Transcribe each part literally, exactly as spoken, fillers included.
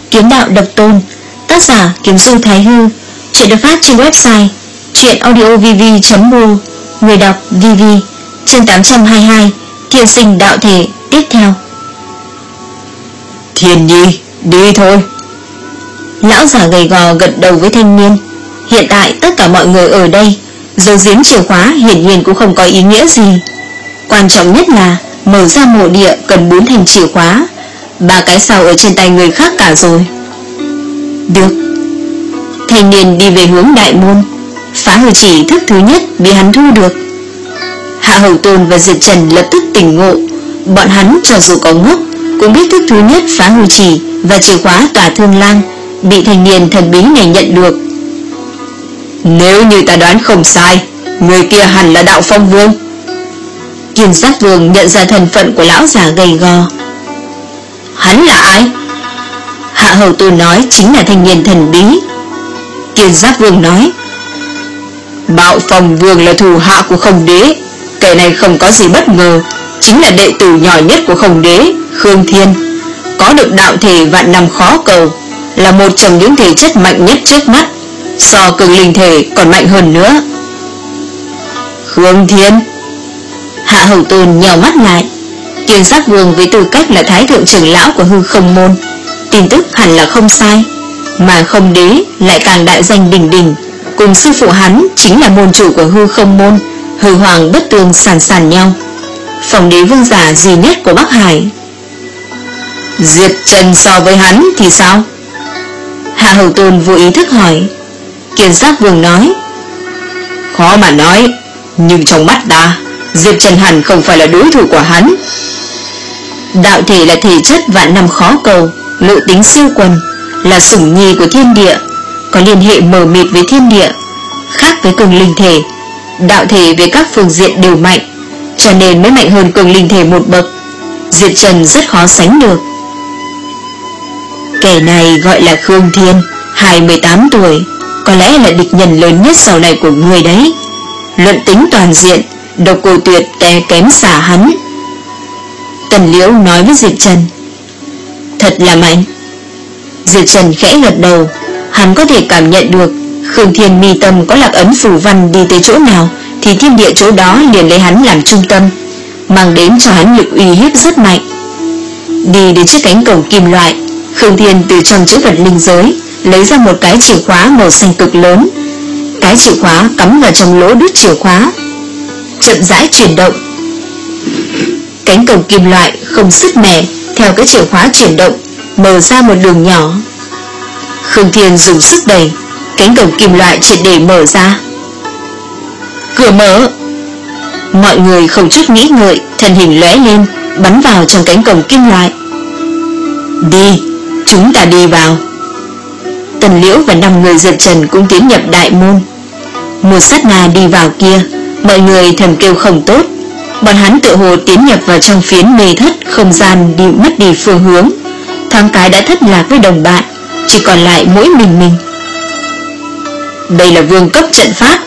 Kiếm đạo độc tôn, tác giả Kiếm Du Thái Hư. Chuyện được phát trên website truyện audio v v chấm m o. Người đọc vê vê. Chương tám trăm hai mươi hai, Thiên Sinh Đạo Thể. Tiếp theo. Thiên Nhi, đi thôi. Lão già gầy gò gật đầu với thanh niên. Hiện tại tất cả mọi người ở đây giấu giếm chìa khóa hiển nhiên cũng không có ý nghĩa gì. Quan trọng nhất là mở ra mộ địa cần bốn thành chìa khóa, ba cái sau ở trên tay người khác cả rồi. Được. Thanh niên đi về hướng đại môn. Phá hư chỉ thức thứ nhất bị hắn thu được. Hạ Hầu Tôn và Diệp Trần lập tức tỉnh ngộ. Bọn hắn cho dù có ngốc cũng biết thức thứ nhất phá hư chỉ và chìa khóa tỏa thương lang bị thanh niên thần bí này nhận được. Nếu như ta đoán không sai, người kia hẳn là Đạo Phong Vương. Kiên Giác Vương nhận ra thân phận của lão già gầy gò. Hắn là ai? Hạ Hầu Tôn nói chính là thanh niên thần bí. Kiên Giác Vương nói, Đạo Phong Vương là thủ hạ của Không Đế. Kẻ này không có gì bất ngờ, chính là đệ tử nhỏ nhất của Không Đế, Khương Thiên. Có được đạo thể vạn năm khó cầu, là một trong những thể chất mạnh nhất trước mắt, so cường linh thể còn mạnh hơn nữa. Khương Thiên. Hạ Hầu Tôn nhào mắt lại. Kiên Giác Vương với tư cách là thái thượng trưởng lão của Hư Không Môn, tin tức hẳn là không sai. Mà Không Đế lại càng đại danh đỉnh đỉnh, cùng sư phụ hắn chính là môn chủ của Hư Không Môn, Hư Hoàng bất tương sàn sàn nhau, phòng đế vương giả duy nhất của Bắc Hải. Diệp Trần so với hắn thì sao? Hạ Hầu Tôn vô ý thức hỏi. Kiên Giác Vương nói, khó mà nói, nhưng trong mắt ta, Diệp Trần hẳn không phải là đối thủ của hắn. Đạo thể là thể chất vạn năm khó cầu, lộ tính siêu quần, là sủng nhi của thiên địa, có liên hệ mờ mịt với thiên địa, khác với cường linh thể. Đạo thể về các phương diện đều mạnh, cho nên mới mạnh hơn cường linh thể một bậc. Diệp Trần rất khó sánh được. Kẻ này gọi là Khương Thiên, hai mươi tám tuổi, có lẽ là địch nhân lớn nhất sau này của người đấy. Luận tính toàn diện, Độc Cô Tuyệt té kém xa hắn. Tần Liễu nói với Diệp Trần. Thật là mạnh. Diệp Trần khẽ gật đầu. Hắn có thể cảm nhận được Khương Thiên mi tâm có lạc ấn phù văn, đi tới chỗ nào thì thiên địa chỗ đó liền lấy hắn làm trung tâm, mang đến cho hắn lực uy hiếp rất mạnh. Đi đến chiếc cánh cổng kim loại, Khương Thiên từ trong chữ vật linh giới lấy ra một cái chìa khóa màu xanh cực lớn. Cái chìa khóa cắm vào trong lỗ đút chìa khóa, chậm rãi chuyển động. Cánh cổng kim loại không sứt mẻ theo cái chìa khóa chuyển động, mở ra một đường nhỏ. Khương Thiên dùng sức đẩy, cánh cổng kim loại triệt để mở ra. Cửa mở. Mọi người không chút nghĩ ngợi, thân hình lóe lên, bắn vào trong cánh cổng kim loại. Đi, chúng ta đi vào. Tần Liễu và năm người Diệp Trần cũng tiến nhập đại môn. Một sát na đi vào kia, mọi người thầm kêu không tốt. Bọn hắn tự hồ tiến nhập vào trong phiến mê thất không gian, đi mất đi phương hướng. Thoáng cái đã thất lạc với đồng bạn, chỉ còn lại mỗi mình mình. Đây là vương cấp trận pháp.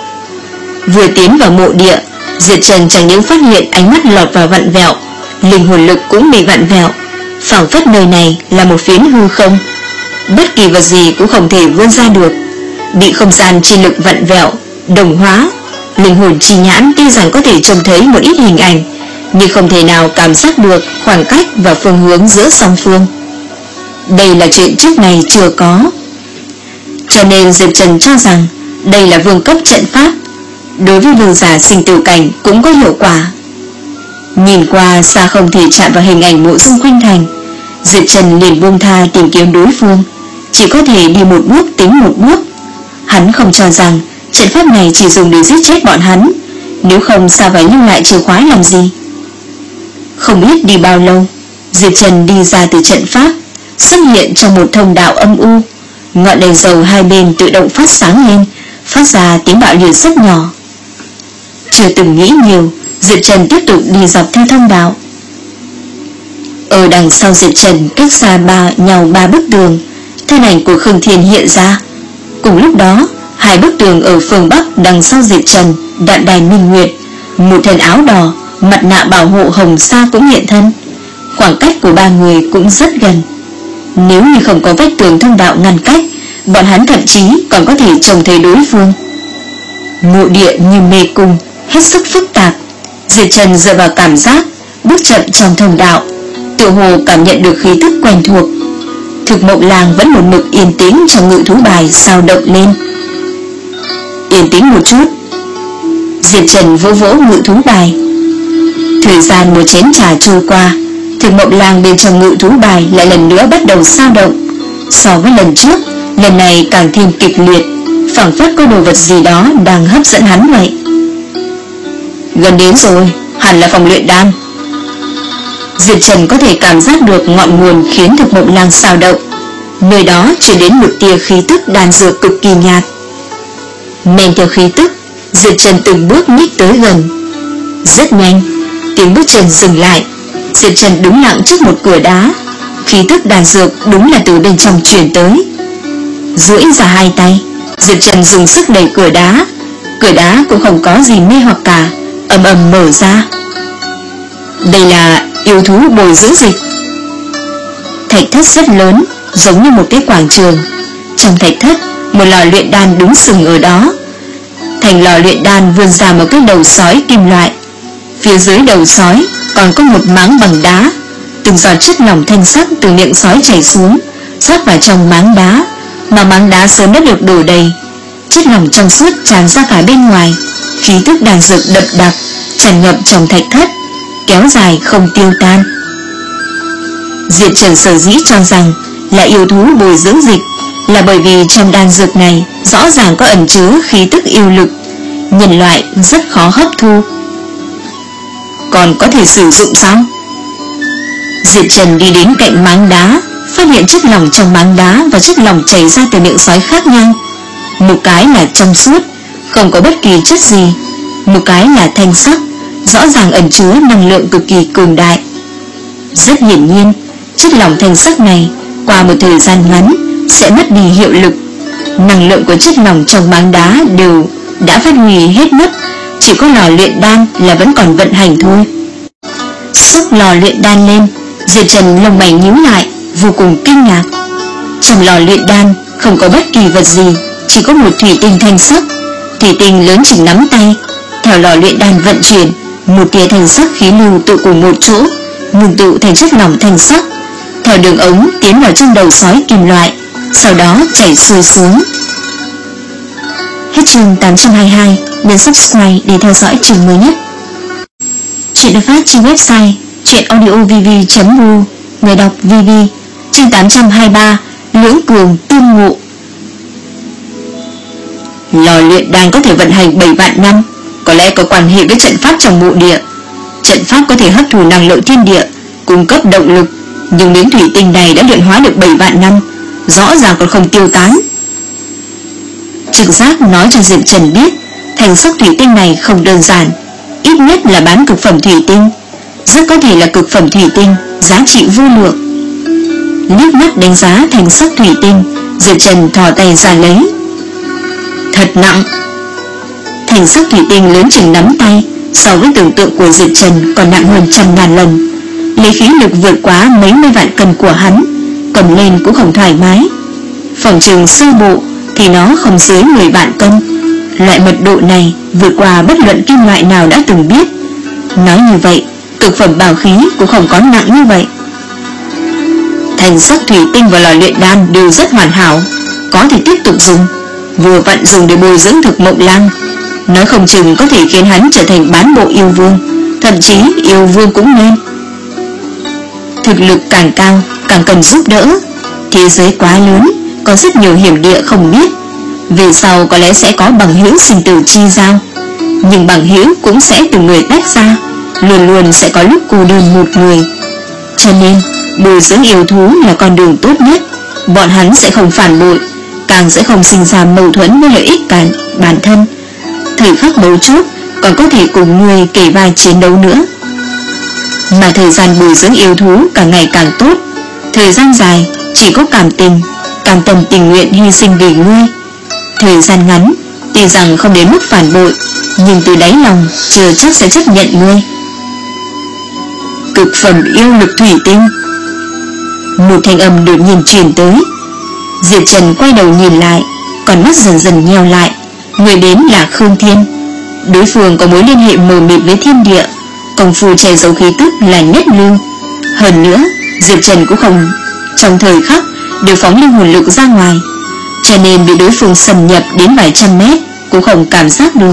Vừa tiến vào mộ địa, Diệp Trần chẳng những phát hiện ánh mắt lọt vào vặn vẹo, linh hồn lực cũng bị vặn vẹo, phảng phất nơi này là một phiến hư không, bất kỳ vật gì cũng không thể vươn ra được, bị không gian chi lực vặn vẹo, đồng hóa. Linh hồn chi nhãn tuy rằng có thể trông thấy một ít hình ảnh, nhưng không thể nào cảm giác được khoảng cách và phương hướng giữa song phương. Đây là chuyện trước này chưa có. Cho nên Diệp Trần cho rằng đây là vương cấp trận pháp, đối với vương giả sinh tử cảnh cũng có hiệu quả. Nhìn qua xa không thể chạm vào hình ảnh mộ dung Khuynh Thành, Diệp Trần liền buông tha tìm kiếm đối phương, chỉ có thể đi một bước tính một bước. Hắn không cho rằng trận pháp này chỉ dùng để giết chết bọn hắn, nếu không sao phải lưu lại chìa khóa làm gì. Không biết đi bao lâu, Diệp Trần đi ra từ trận pháp, xuất hiện trong một thông đạo âm u. Ngọn đèn dầu hai bên tự động phát sáng lên, phát ra tiếng bạo liệt rất nhỏ. Chưa từng nghĩ nhiều, Diệp Trần tiếp tục đi dọc theo thông đạo. Ở đằng sau Diệp Trần, cách xa ba nhau ba bức tường, thân ảnh của Khương Thiên hiện ra. Cùng lúc đó, hai bức tường ở phương Bắc đằng sau Diệp Trần, Đạm Đài Minh Nguyệt, một thân áo đỏ, mặt nạ bảo hộ hồng sa cũng hiện thân. Khoảng cách của ba người cũng rất gần. Nếu như không có vách tường thông đạo ngăn cách, bọn hắn thậm chí còn có thể trông thấy đối phương. Mộ địa như mê cung, hết sức phức tạp. Diệp Trần dựa vào cảm giác, bước chậm trong thông đạo, tựa hồ cảm nhận được khí tức quen thuộc. Thực Mộng Lang vẫn một mực yên tĩnh trong ngự thú bài sao động lên. Yên tĩnh một chút. Diệp Trần vỗ vỗ ngự thú bài. Thời gian một chén trà trôi qua, Thực Mộng Lang bên trong ngự thú bài lại lần nữa bắt đầu sao động. So với lần trước, lần này càng thêm kịch liệt, phảng phất có đồ vật gì đó đang hấp dẫn hắn vậy. Gần đến rồi, hẳn là phòng luyện đan. Diệp Trần có thể cảm giác được ngọn nguồn khiến Thực Mộng Lang sao động. Nơi đó truyền đến một tia khí tức đan dược cực kỳ nhạt. Men theo khí tức, Diệp Trần từng bước nhích tới gần. Rất nhanh, tiếng bước chân dừng lại. Diệp Trần đứng lặng trước một cửa đá. Khí tức đan dược đúng là từ bên trong truyền tới. Duỗi ra hai tay, Diệp Trần dùng sức đẩy cửa đá. Cửa đá cũng không có gì mê hoặc cả, ầm ầm mở ra. Đây là yêu thú bồi dưỡng dịch. Thạch thất rất lớn, giống như một cái quảng trường. Trong thạch thất, một lò luyện đan đứng sừng ở đó. Thành lò luyện đan vươn ra một cái đầu sói kim loại. Phía dưới đầu sói còn có một máng bằng đá. Từng giọt chất lỏng thanh sắc từ miệng sói chảy xuống, rót vào trong máng đá, mà máng đá sớm đã được đổ đầy. Chất lỏng trong suốt tràn ra cả bên ngoài. Khí tức đan dược đậm đặc tràn ngập trong thạch thất, kéo dài không tiêu tan. Diệp Trần sở dĩ cho rằng là yêu thú bồi dưỡng dịch là bởi vì trong đan dược này rõ ràng có ẩn chứa khí tức yêu lực, nhân loại rất khó hấp thu. Còn có thể sử dụng sao? Diệp Trần đi đến cạnh máng đá, phát hiện chất lỏng trong máng đá và chất lỏng chảy ra từ miệng sói khác nhau. Một cái là trong suốt, không có bất kỳ chất gì. Một cái là thanh sắc, rõ ràng ẩn chứa năng lượng cực kỳ cường đại. Rất hiển nhiên, chất lỏng thanh sắc này qua một thời gian ngắn sẽ mất đi hiệu lực. Năng lượng của chất lỏng trong máng đá đều đã phát huy hết mất, chỉ có lò luyện đan là vẫn còn vận hành thôi. Xúc lò luyện đan lên, Diệp Trần lông mày nhíu lại, vô cùng kinh ngạc. Trong lò luyện đan không có bất kỳ vật gì, chỉ có một thủy tinh thanh sắc. Thủy tinh lớn chừng nắm tay. Theo lò luyện đan vận chuyển, một tia thanh sắc khí lưu tụ cùng một chỗ, ngưng tụ thành chất lỏng thanh sắc, theo đường ống tiến vào trong đầu sói kim loại, sau đó chảy xuôi xuống. Hết chương tám trăm hai mươi hai, nhấn subscribe để theo dõi chương mới nhất. Chuyện được phát trên website truyệnaudiovv chấm ru. Người đọc vê vê. Chương tám trăm hai mươi ba, Lưỡng cường tương ngộ. Lò luyện đan có thể vận hành bảy vạn năm, có lẽ có quan hệ với trận pháp trong mộ địa. Trận pháp có thể hấp thụ năng lượng thiên địa, cung cấp động lực, nhưng miếng thủy tinh này đã luyện hóa được bảy vạn năm, rõ ràng còn không tiêu tán. Trực giác nói cho Diệp Trần biết, thành sắc thủy tinh này không đơn giản, ít nhất là bán cực phẩm thủy tinh, rất có thể là cực phẩm thủy tinh, giá trị vô lượng. Liếc mắt đánh giá thành sắc thủy tinh, Diệp Trần thò tay ra lấy. Thật nặng. Thành sắc thủy tinh lớn chừng nắm tay, so với tưởng tượng của Diệp Trần còn nặng hơn trăm ngàn lần. Lấy khí lực vượt quá mấy mươi vạn cân của hắn, cầm lên cũng không thoải mái. Phòng trường sơ bộ thì nó không dưới mười vạn cân. Loại mật độ này vượt qua bất luận kim loại nào đã từng biết. Nói như vậy, cực phẩm bảo khí cũng không có nặng như vậy. Thành sắc thủy tinh và lò luyện đan đều rất hoàn hảo, có thể tiếp tục dùng, vừa vặn dùng để bồi dưỡng Thực Mộng Lang. Nói không chừng có thể khiến hắn trở thành bán bộ yêu vương, thậm chí yêu vương cũng nên. Thực lực càng cao càng cần giúp đỡ. Thế giới quá lớn, có rất nhiều hiểm địa không biết. Về sau có lẽ sẽ có bằng hữu sinh tử chi giao, nhưng bằng hữu cũng sẽ từ người tách ra, luôn luôn sẽ có lúc cô đơn một người. Cho nên bồi dưỡng yêu thú là con đường tốt nhất. Bọn hắn sẽ không phản bội, càng sẽ không sinh ra mâu thuẫn với lợi ích cả bản thân. Thời khắc mấu chốt còn có thể cùng người kể vai chiến đấu nữa. Mà thời gian bồi dưỡng yêu thú càng ngày càng tốt. Thời gian dài chỉ có cảm tình, cam tâm tình nguyện hy sinh vì ngươi. Thời gian ngắn tuy rằng không đến mức phản bội, nhưng từ đáy lòng chưa chắc sẽ chấp nhận ngươi. Cực phẩm yêu lực thủy tinh. Một thanh âm đột nhiên truyền tới. Diệp Trần quay đầu nhìn lại, con mắt dần dần nheo lại. Người đến là Khương Thiên. Đối phương có mối liên hệ mờ mịt với thiên địa, công phu che giấu khí tức là nhất lưu. Hơn nữa, Diệp Trần cũng không trong thời khắc đều phóng linh hồn lực ra ngoài, cho nên bị đối phương xâm nhập đến vài trăm mét cũng không cảm giác được.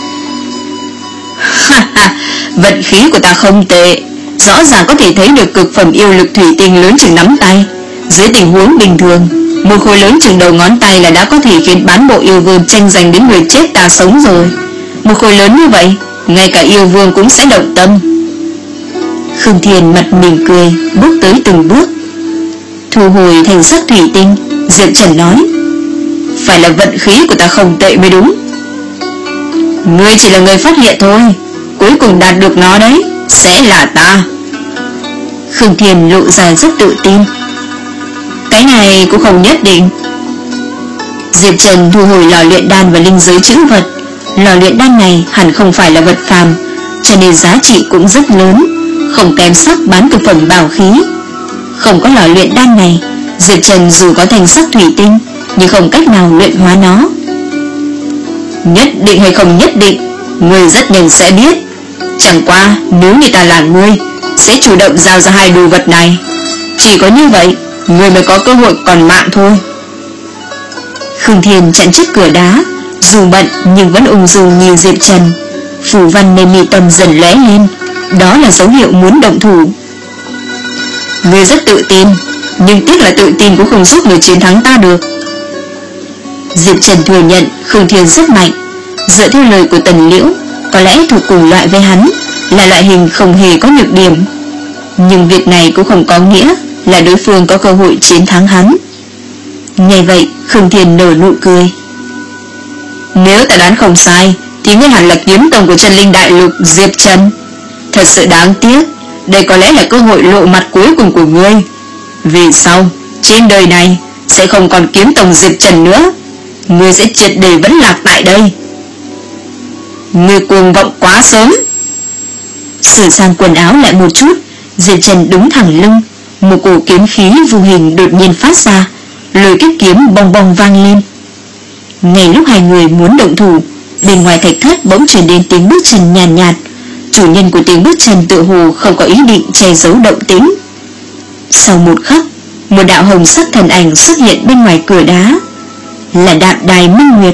Vận khí của ta không tệ, rõ ràng có thể thấy được cực phẩm yêu lực thủy tinh lớn chừng nắm tay. Dưới tình huống bình thường, một khối lớn chừng đầu ngón tay là đã có thể khiến bán bộ yêu vương tranh giành đến người chết ta sống rồi. Một khối lớn như vậy, ngay cả yêu vương cũng sẽ động tâm. Khương Thiên mặt mỉm cười, bước tới từng bước. Thu hồi thành sắc thủy tinh, Diệp Trần nói: phải là vận khí của ta không tệ mới đúng. Ngươi chỉ là người phát hiện thôi, cuối cùng đạt được nó đấy sẽ là ta. Khương Thiên lộ ra rất tự tin. Cái này cũng không nhất định. Diệp Trần thu hồi lò luyện đan và linh giới chữ vật. Lò luyện đan này hẳn không phải là vật phàm, cho nên giá trị cũng rất lớn, không kém sắc bán cực phẩm bảo khí. Không có lò luyện đan này, Diệp Trần dù có thành sắc thủy tinh nhưng không cách nào luyện hóa nó. Nhất định hay không nhất định, ngươi rất nhanh sẽ biết. Chẳng qua nếu như ta là ngươi, sẽ chủ động giao ra hai đồ vật này. Chỉ có như vậy, ngươi mới có cơ hội còn mạng thôi. Khương Thiên chặn trước cửa đá, dù bận nhưng vẫn ung dung nhìn Diệp Trần. Phù văn nên mi tâm dần lóe lên, đó là dấu hiệu muốn động thủ. Ngươi rất tự tin, nhưng tiếc là tự tin cũng không giúp người chiến thắng ta được. Diệp Trần thừa nhận Khương Thiên rất mạnh. Dựa theo lời của Tần Liễu, có lẽ thuộc cùng loại với hắn, là loại hình không hề có nhược điểm. Nhưng việc này cũng không có nghĩa là đối phương có cơ hội chiến thắng hắn. Nghe vậy, Khương Thiên nở nụ cười. Nếu ta đoán không sai, thì ngươi hẳn là kiếm tông của Chân Linh Đại Lục Diệp Trần. Thật sự đáng tiếc, đây có lẽ là cơ hội lộ mặt cuối cùng của ngươi. Vì sau, trên đời này sẽ không còn kiếm tông Diệp Trần nữa, ngươi sẽ triệt để vẫn lạc tại đây. Ngươi cuồng vọng quá sớm. Sửa sang quần áo lại một chút, Diệp Trần đứng thẳng lưng, một cổ kiếm khí vô hình đột nhiên phát ra, lôi kích kiếm bong bong vang lên. Ngay lúc hai người muốn động thủ, bên ngoài thạch thất bỗng truyền đến tiếng bước chân nhàn nhạt, nhạt. Chủ nhân của tiếng bước chân tự hồ không có ý định che giấu động tĩnh. Sau một khắc, một đạo hồng sắc thần ảnh xuất hiện bên ngoài cửa đá, là Đạm Đài Minh Nguyệt.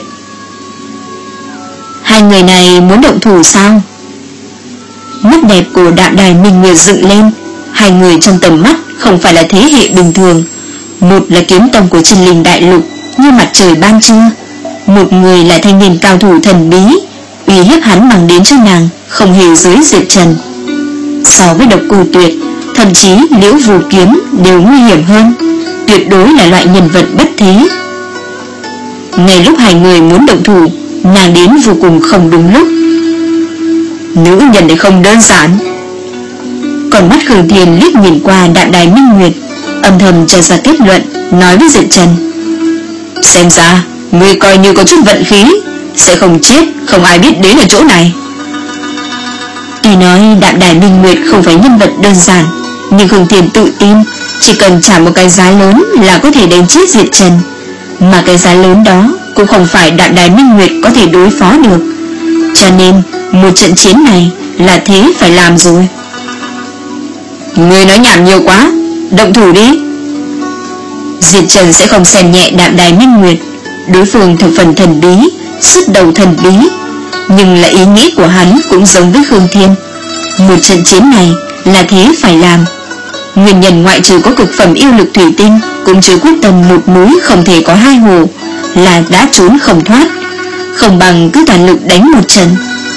Hai người này muốn động thủ sao? Mắt đẹp của Đạm Đài Minh Nguyệt dựng lên. Hai người trong tầm mắt không phải là thế hệ bình thường. Một là kiếm tông của Chân Linh Đại Lục như mặt trời ban trưa, một người là thanh niên cao thủ thần bí, uy hiếp hắn mang đến cho nàng không hề dưới Diệp Trần. So với Độc Cô Tuyệt, thậm chí Liễu Vô Kiếm đều nguy hiểm hơn, tuyệt đối là loại nhân vật bất thế. Ngay lúc hai người muốn động thủ, nàng đến vô cùng không đúng lúc. Nữ nhân này không đơn giản. Còn mắt Khương Thiên liếc nhìn qua Đạm Đài Minh Nguyệt, âm thầm cho ra kết luận, nói với Diệp Trần: xem ra ngươi coi như có chút vận khí, sẽ không chết, không ai biết đến ở chỗ này. Tuy nói Đạm Đài Minh Nguyệt không phải nhân vật đơn giản, nhưng Khương Thiên tự tin chỉ cần trả một cái giá lớn là có thể đánh chết Diệp Trần. Mà cái giá lớn đó cũng không phải Đạm Đài Minh Nguyệt có thể đối phó được. Cho nên một trận chiến này là thế phải làm rồi. Ngươi nói nhảm nhiều quá, động thủ đi. Diệp Trần sẽ không xem nhẹ Đạm Đài Minh Nguyệt. Đối phương thập phần thần bí, xuất đầu thần bí, nhưng là ý nghĩ của hắn cũng giống với Khương Thiên. Một trận chiến này là thế phải làm. Nguyên nhân ngoại trừ có cực phẩm yêu lực thủy tinh, cũng chưa quyết tâm một núi không thể có hai hồ, là đã trốn không thoát. Không bằng cứ toàn lực đánh một trận.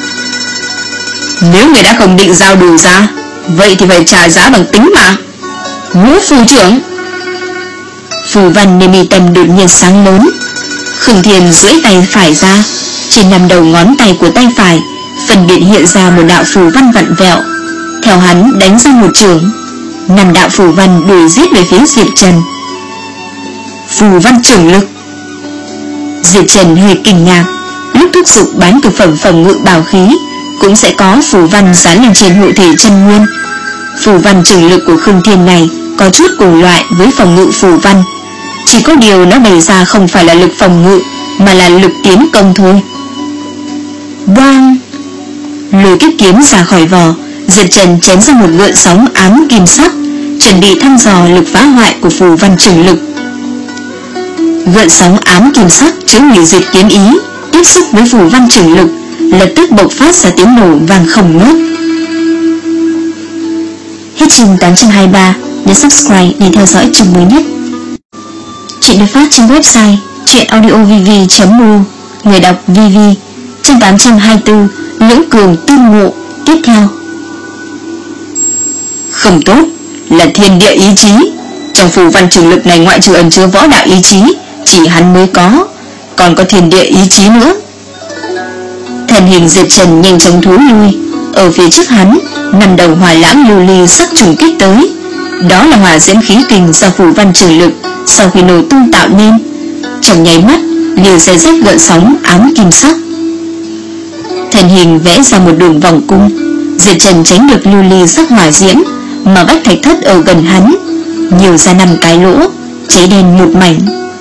Nếu người đã không định giao đủ ra, vậy thì phải trả giá bằng tính mạng. Ngũ phù trưởng. Phù văn nơi mi tâm đột nhiên sáng lớn. Khương Thiên duỗi tay phải ra, trên năm đầu ngón tay của tay phải phân biệt hiện ra một đạo phù văn vặn vẹo. Theo hắn đánh ra một chưởng, năm đạo phù văn đuổi giết về phía Diệp Trần. Phù văn trưởng lực. Diệp Trần hơi kinh ngạc. Lúc thúc giục bán cực phẩm phòng ngự bảo khí cũng sẽ có phù văn dán lên trên hộ thể chân nguyên. Phù văn trưởng lực của Khương Thiên này có chút cùng loại với phòng ngự phù văn, chỉ có điều nó bày ra không phải là lực phòng ngự mà là lực tiến công thôi. Boang! Lôi kiếp kiếm ra khỏi vỏ, Diệp Trần chém ra một gợn sóng ám kim sắc, chuẩn bị thăm dò lực phá hoại của phù văn trường lực. Gợn sóng ám kim sắc chứa hủy diệt kiếm ý tiếp xúc với phù văn trường lực, lập tức bộc phát ra tiếng nổ vang không ngớt. Hết chương tám trăm hai mươi ba, nhấn subscribe để theo dõi chương mới nhất. Chuyện được phát trên website truyệnaudiovv chấm mu, người đọc vê vê. Chương tám trăm hai mươi tư, lưỡng cường tương ngộ. Tiếp theo. Không tốt, là thiên địa ý chí. Trong phù văn trường lực này ngoại trừ ẩn chứa võ đạo ý chí, chỉ hắn mới có, còn có thiên địa ý chí nữa. Thân hình Diệp Trần nhanh chóng thối lui. Ở phía trước hắn, năm đầu hỏa lãng lưu ly sắc trùng kích tới. Đó là hỏa diễm khí kình do phù văn trường lực sau khi nổ tung tạo nên, trong nháy mắt liền xé rách gợn sóng ám kim sắc. Thân hình vẽ ra một đường vòng cung, Diệp Trần tránh được lưu ly sắc hỏa diễm, mà vách thạch thất ở gần hắn nhiều ra năm cái lỗ, cháy đen một mảnh.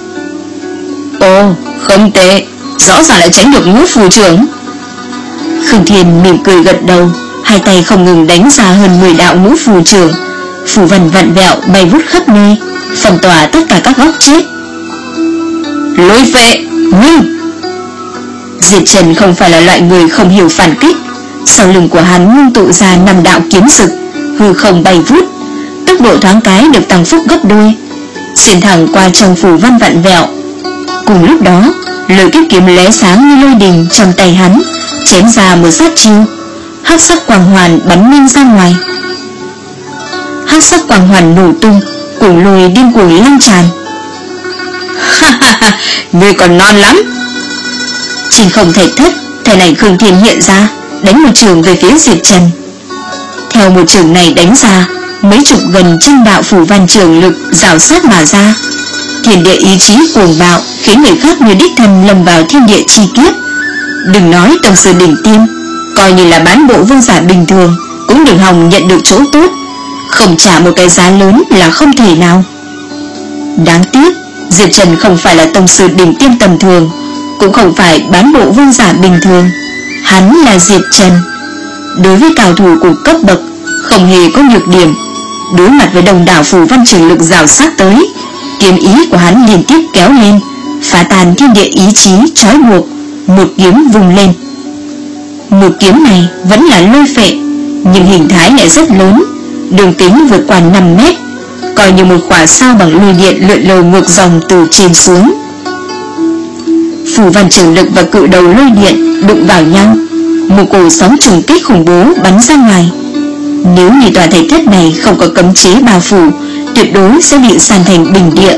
Ồ, không tệ, rõ ràng lại tránh được ngũ phù trưởng. Khương Thiên mỉm cười gật đầu, hai tay không ngừng đánh ra hơn mười đạo ngũ phù trưởng, phù văn vặn vẹo bay vút khắp nơi, phong tỏa tất cả các góc chết. Lôi phệ, ngưng! Diệp Trần không phải là loại người không hiểu phản kích. Sau lưng của hắn ngưng tụ ra năm đạo kiếm rực, hư không bay vút, tốc độ thoáng cái được tăng phúc gấp đôi, xuyên thẳng qua trong phù văn vặn vẹo. Cùng lúc đó, lôi kiếp kiếm lóe sáng như lôi đình trong tay hắn, chém ra một sát chiêu, hắc sắc quang hoàn bắn nhanh ra ngoài. Hắc sắc quang hoàn nổ tung, cùng lôi điên cuồng lan tràn. Ha ha ha, ngươi còn non lắm. Trên không thạch thất, thân ảnh Khương Thiên hiện ra, đánh một trường về phía Diệp Trần. Theo một trường này đánh ra, mấy chục gần trăm đạo phù văn trường lực rào sát mà ra. Thiên địa ý chí cuồng bạo khiến người khác như đích thân lâm vào thiên địa chi kiếp. Đừng nói tông sư đỉnh tiêm, coi như là bán bộ vương giả bình thường cũng đừng hòng nhận được chỗ tốt, không trả một cái giá lớn là không thể nào. Đáng tiếc, Diệp Trần không phải là tông sư đỉnh tiêm tầm thường, cũng không phải bán bộ vương giả bình thường. Hắn là Diệp Trần. Đối với cao thủ cùng cấp bậc không hề có nhược điểm. Đối mặt với đồng đảo phù văn trường lực rào sát tới, kiếm ý của hắn liên tiếp kéo lên, phá tan thiên địa ý chí trói buộc, một kiếm vùng lên. Một kiếm này vẫn là lôi phệ, nhưng hình thái lại rất lớn, đường kính vượt qua năm mét, coi như một quả sao bằng lôi điện lượn lờ ngược dòng từ trên xuống. Phù văn trường lực và cự đầu lôi điện đụng vào nhau, một cổ sóng trùng kích khủng bố bắn ra ngoài. Nếu như tòa thạch thất này không có cấm chế bao phủ, tuyệt đối sẽ bị san thành bình địa.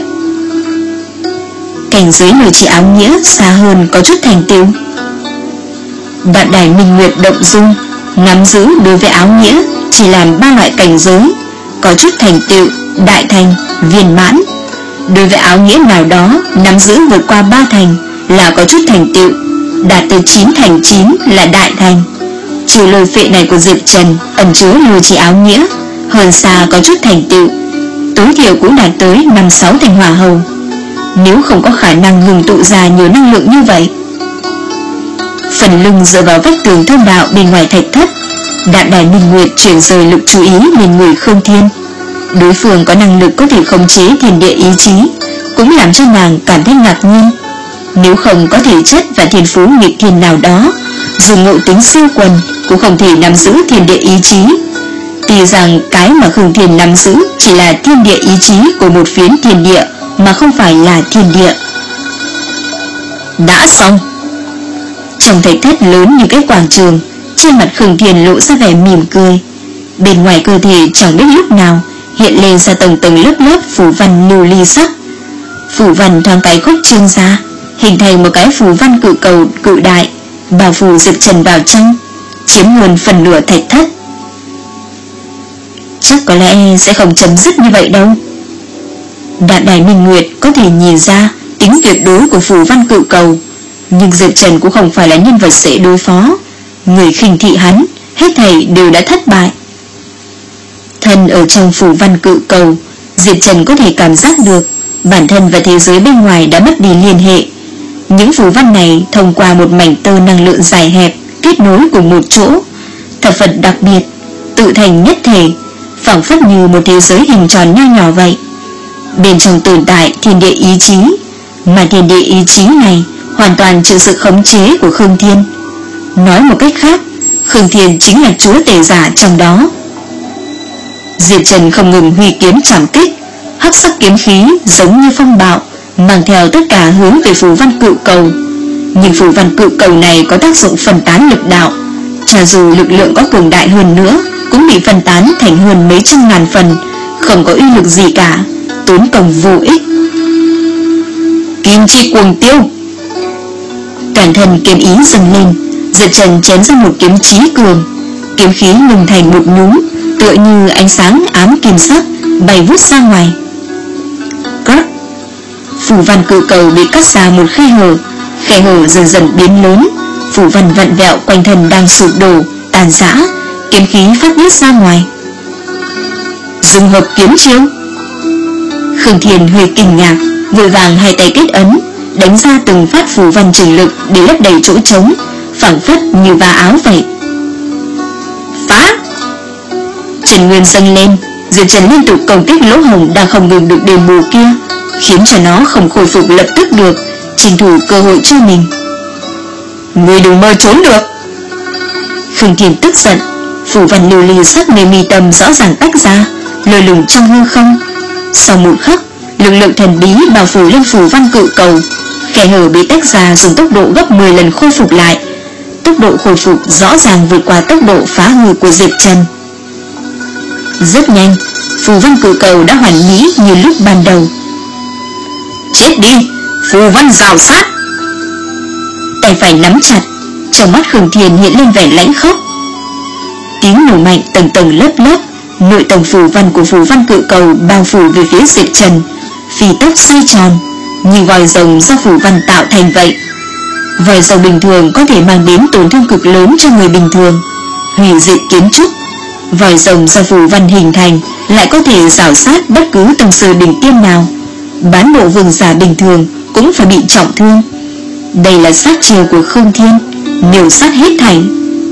Cảnh giới nội trị áo nghĩa xa hơn có chút thành tựu. Vạn Đài Minh Nguyệt động dung, nắm giữ đối với áo nghĩa chỉ làm ba loại cảnh giới, có chút thành tựu, đại thành, viên mãn. Đối với áo nghĩa nào đó nắm giữ vượt qua ba thành là có chút thành tựu, đạt tới chín thành chín là đại thành. Trừ lôi phệ này của Diệp Trần ẩn chứa lôi chỉ áo nghĩa, hơn xa có chút thành tựu, tối thiểu cũng đạt tới năm sáu thành hỏa hầu. Nếu không có khả năng ngừng tụ ra nhiều năng lượng như vậy. Phần lưng dựa vào vách tường thông đạo bên ngoài thạch thất, Đạm Đài Minh Nguyệt chuyển rời lực chú ý lên người Khương Thiên. Đối phương có năng lực có thể khống chế thiên địa ý chí, cũng làm cho nàng cảm thấy ngạc nhiên. Nếu không có thể chất và thiên phú nghịch thiên nào đó, dù ngộ tính siêu quần cũng không thể nắm giữ thiên địa ý chí. Tuy rằng cái mà Khương Thiên nắm giữ chỉ là thiên địa ý chí của một phiến thiên địa, mà không phải là thiên địa. Đã xong. Trong thạch thất lớn như cái quảng trường, trên mặt Khương Thiên lộ ra vẻ mỉm cười. Bên ngoài cơ thể chẳng biết lúc nào hiện lên ra tầng tầng lớp lớp phù văn lưu ly sắc. Phù văn thoáng cái khúc trương ra, hình thành một cái phù văn cự cầu cự đại, bao phủ Diệp Trần vào trong, chiếm nguồn phần nửa thạch thất. Chắc có lẽ sẽ không chấm dứt như vậy đâu. Đạm Đài Minh Nguyệt có thể nhìn ra tính tuyệt đối của phù văn cự cầu, nhưng Diệp Trần cũng không phải là nhân vật dễ đối phó. Người khinh thị hắn, hết thảy đều đã thất bại. Thân ở trong phù văn cự cầu, Diệp Trần có thể cảm giác được bản thân và thế giới bên ngoài đã mất đi liên hệ. Những phù văn này thông qua một mảnh tơ năng lượng dài hẹp kết nối cùng một chỗ, thập phần đặc biệt, tự thành nhất thể, phảng phất như một thế giới hình tròn nho nhỏ vậy. Bên trong tồn tại thiên địa ý chí, mà thiên địa ý chí này hoàn toàn chịu sự khống chế của Khương Thiên. Nói một cách khác, Khương Thiên chính là chúa tể giả trong đó. Diệp Trần không ngừng huy kiếm chạm kích, hắc sắc kiếm khí giống như phong bạo, mang theo tất cả hướng về phù văn cự cầu. Nhưng phù văn cự cầu này có tác dụng phân tán lực đạo, cho dù lực lượng có cường đại hơn nữa cũng bị phân tán thành hơn mấy trăm ngàn phần, không có uy lực gì cả, tốn công vô ích. Kim chi cuồng tiêu. Toàn thân kiếm ý dâng lên, Diệp Trần chém ra một kiếm chí cường, kiếm khí ngừng thành một nhúm, tựa như ánh sáng ám kim sắc bay vút ra ngoài. Cắt. Phù văn cự cầu bị cắt ra một khe hở, khe hở dần dần biến lớn, phù văn vặn vẹo quanh thân đang sụp đổ, tàn rã, kiếm khí phát tiết ra ngoài. Dung hợp kiếm chiêu. Khương Thiên hơi kinh ngạc, vội vàng hai tay kết ấn, đánh ra từng phát phù văn trường lực để lấp đầy chỗ trống, phảng phất như vá áo vậy. Phá! Trần Nguyên dâng lên, Diệp Trần liên tục công kích lỗ hổng đang không ngừng được đền bù kia, khiến cho nó không khôi phục lập tức được, tranh thủ cơ hội cho mình. Ngươi đừng mơ trốn được! Khương Thiên tức giận, phù văn lưu ly sắc nơi mi tâm rõ ràng tách ra, lơ lửng trong hư không. Sau một khắc, lực lượng thần bí bao phủ lên phù văn cự cầu, khe hở bị tách ra dùng tốc độ gấp mười lần khôi phục lại. Tốc độ khôi phục rõ ràng vượt qua tốc độ phá hư của Diệp Trần. Rất nhanh, phù văn cự cầu đã hoàn mỹ như lúc ban đầu. Chết đi, phù văn rào sát! Tay phải nắm chặt, trong mắt Khương Thiên hiện lên vẻ lãnh khốc. Tiếng nổ mạnh tầng tầng lớp lớp, nội tầng phù văn của phù văn cự cầu bao phủ về phía Diệp Trần, phi tốc xoay tròn, như vòi rồng do phù văn tạo thành vậy. Vòi rồng bình thường có thể mang đến tổn thương cực lớn cho người bình thường, hủy diệt kiến trúc. Vòi rồng do phù văn hình thành lại có thể rào sát bất cứ tầng sư đỉnh tiêm nào, bán bộ vương giả bình thường cũng phải bị trọng thương. Đây là sát chiêu của Khương Thiên, miểu sát hết thảy.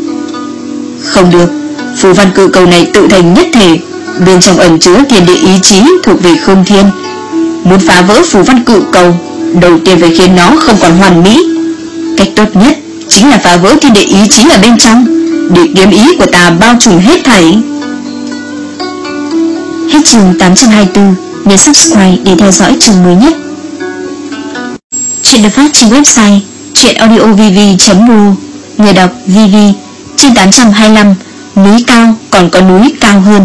Không được, phù văn cự cầu này tự thành nhất thể, bên trong ẩn chứa thiên địa ý chí thuộc về Khương Thiên. Muốn phá vỡ phù văn cự cầu, đầu tiên phải khiến nó không còn hoàn mỹ. Cách tốt nhất chính là phá vỡ thiên địa ý chí ở bên trong, để kiếm ý của ta bao trùm hết thảy. Hết chương tám trăm hai mươi tư, nhấn subscribe để theo dõi chương mới nhất. Chuyện được phát trên website truyệnaudiovv chấm ru. Người đọc vê vê. Chương tám trăm hai mươi lăm, núi cao còn có núi cao hơn.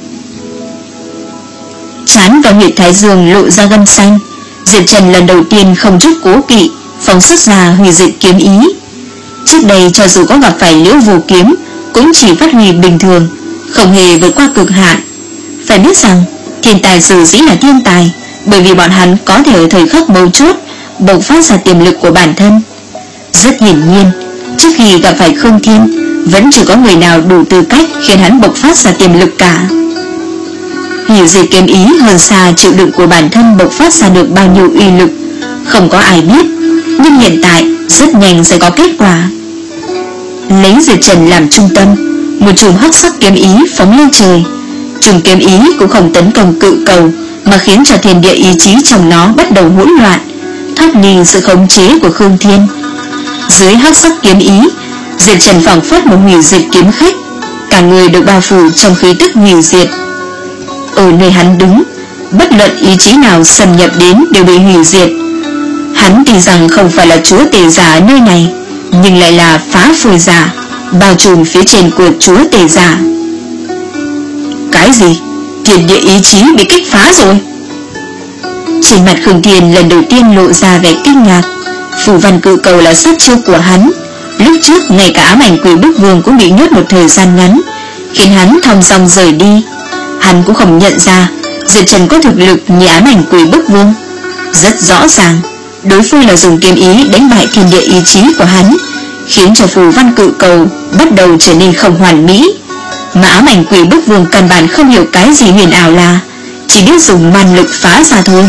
Trán và huyệt thái dương lộ ra gân xanh, Diệp Trần lần đầu tiên không chút cố kỵ phóng xuất ra hủy diệt kiếm ý. Trước đây cho dù có gặp phải Liễu Vô Kiếm cũng chỉ phát huy bình thường, không hề vượt qua cực hạn. Phải biết rằng thiên tài sở dĩ là thiên tài, bởi vì bọn hắn có thể ở thời khắc mấu chốt bộc phát ra tiềm lực của bản thân. Rất hiển nhiên, trước khi gặp phải Khương Thiên, vẫn chưa có người nào đủ tư cách khiến hắn bộc phát ra tiềm lực cả. Hiểu diệt kiếm ý hơn xa chịu đựng của bản thân bộc phát ra được bao nhiêu uy lực, không có ai biết, nhưng hiện tại rất nhanh sẽ có kết quả. Lấy Diệp Trần làm trung tâm, một chùm hắc sắc kiếm ý phóng lên trời. Chùm kiếm ý cũng không tấn công cự cầu, mà khiến cho thiên địa ý chí trong nó bắt đầu hỗn loạn, thoát ly sự khống chế của Khương Thiên. Dưới hắc sắc kiếm ý, Diệp Trần phảng phất một hủy diệt kiếm khách, cả người được bao phủ trong khí tức hủy diệt. Ở nơi hắn đứng, bất luận ý chí nào xâm nhập đến đều bị hủy diệt. Hắn tuy rằng không phải là chúa tể giả ở nơi này, nhưng lại là phá phôi giả, bao trùm phía trên của chúa tể giả. Cái gì? Thiên địa ý chí bị kích phá rồi? Trên mặt Khương Thiên lần đầu tiên lộ ra vẻ kinh ngạc. Phù văn cự cầu là sát chiêu của hắn. Lúc trước ngay cả ám ảnh quỷ bức vương cũng bị nhốt một thời gian ngắn, khiến hắn thong dong rời đi. Hắn cũng không nhận ra Diệp Trần có thực lực như ám ảnh quỷ bức vương. Rất rõ ràng, đối phương là dùng kiếm ý đánh bại thiên địa ý chí của hắn, khiến cho phù văn cự cầu bắt đầu trở nên không hoàn mỹ. Mà ám ảnh quỷ bức vương căn bản không hiểu cái gì huyền ảo là, chỉ biết dùng man lực phá ra thôi.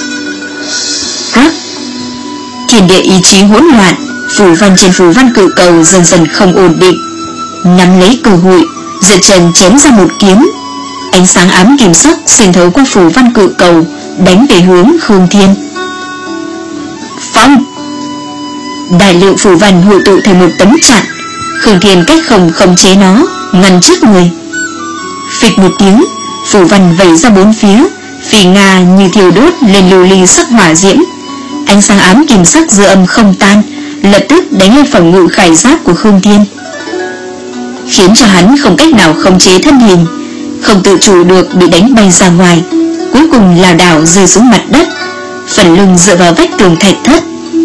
Rắc, thiên địa ý chí hỗn loạn, phù văn trên phù văn cự cầu dần dần không ổn định. Nắm lấy cơ hội, Diệp Trần chém ra một kiếm. Ánh sáng ám kim sắc xuyên thấu qua phù văn cự cầu, đánh về hướng Khương Thiên. Phong! Đại lượng phù văn hội tụ thành một tấm chặn. Khương Thiên cách không khống chế nó, ngăn trước người. Phịch một tiếng, phù văn vẩy ra bốn phía, phì ngà như thiêu đốt lên lưu ly sắc hỏa diễm. Ánh sáng ám kim sắc dư âm không tan, lập tức đánh lên phòng ngự khải giáp của Khương Thiên, khiến cho hắn không cách nào khống chế thân hình, không tự chủ được bị đánh bay ra ngoài, cuối cùng lảo đảo rơi xuống mặt đất, phần lưng dựa vào vách tường thạch thất.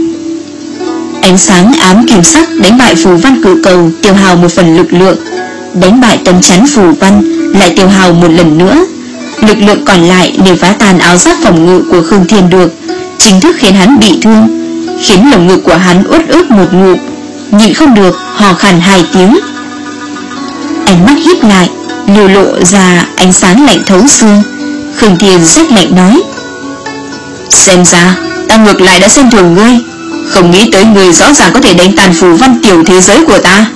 Ánh sáng ám kim sắc đánh bại phù văn cự cầu tiêu hao một phần lực lượng, đánh bại tấm chắn phù văn lại tiêu hao một lần nữa. Lực lượng còn lại để phá tan áo giáp phòng ngự của Khương Thiên được, chính thức khiến hắn bị thương, khiến lồng ngực của hắn uất ức một ngụm, nhịn không được hò khàn hai tiếng. Ánh mắt híp lại, lưu lộ ra ánh sáng lạnh thấu xương. Khương Thiên rất lạnh nói: xem ra ta ngược lại đã xem thường ngươi, không nghĩ tới ngươi rõ ràng có thể đánh tàn phù văn tiểu thế giới của ta.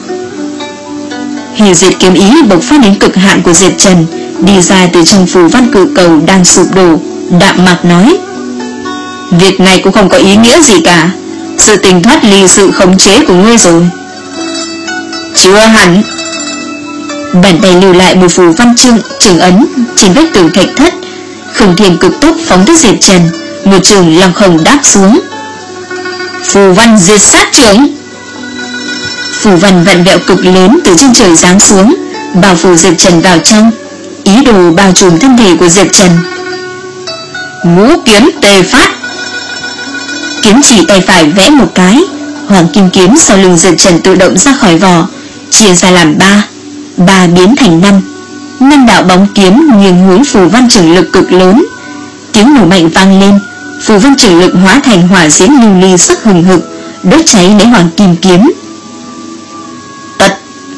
Hủy diệt kiếm ý bộc phát đến cực hạn của Diệp Trần, đi ra từ trong phù văn cự cầu đang sụp đổ, đạm mạc nói: việc này cũng không có ý nghĩa gì cả, sự tình thoát ly sự khống chế của ngươi rồi. Chưa hẳn. Bàn tay lưu lại một phù văn trượng trường ấn trên vách tường thạch thất. Khương Thiên cực tốc phóng tới Diệp Trần, một trường lăng không đáp xuống. Phù văn diệt sát trưởng. Phù văn vặn vẹo cực lớn từ trên trời giáng xuống, bao phủ Diệp Trần vào trong, ý đồ bao trùm thân thể của Diệp Trần. Ngũ kiếm tề phát. Kiếm chỉ tay phải vẽ một cái, hoàng kim kiếm sau lưng Diệp Trần tự động ra khỏi vỏ, chia ra làm ba, ba biến thành năm. Năm đạo bóng kiếm nghiêng hướng phù văn trưởng lực cực lớn. Tiếng nổ mạnh vang lên, phù văn trưởng lực hóa thành hỏa diễm lưu ly sắc hừng hực, đốt cháy lấy hoàng kim kiếm. Tật.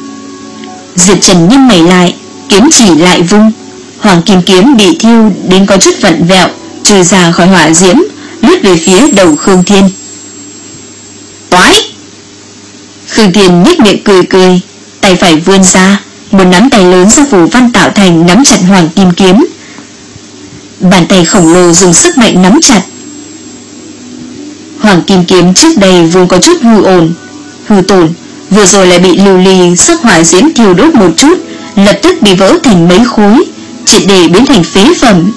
Diệp Trần nhăn mày lại, kiếm chỉ lại vung, hoàng kim kiếm bị thiêu đến có chút vặn vẹo, trôi ra khỏi hỏa diễm, lướt về phía đầu Khương Thiên. Toái! Khương Thiên nhếch miệng cười cười, tay phải vươn ra, một nắm tay lớn do phù văn tạo thành nắm chặt hoàng kim kiếm. Bàn tay khổng lồ dùng sức mạnh nắm chặt. Hoàng kim kiếm trước đây vốn có chút hư ổn, hư tổn, vừa rồi lại bị lưu ly sắc hỏa diễm thiêu đốt một chút, lập tức bị vỡ thành mấy khối, triệt để biến thành phế phẩm.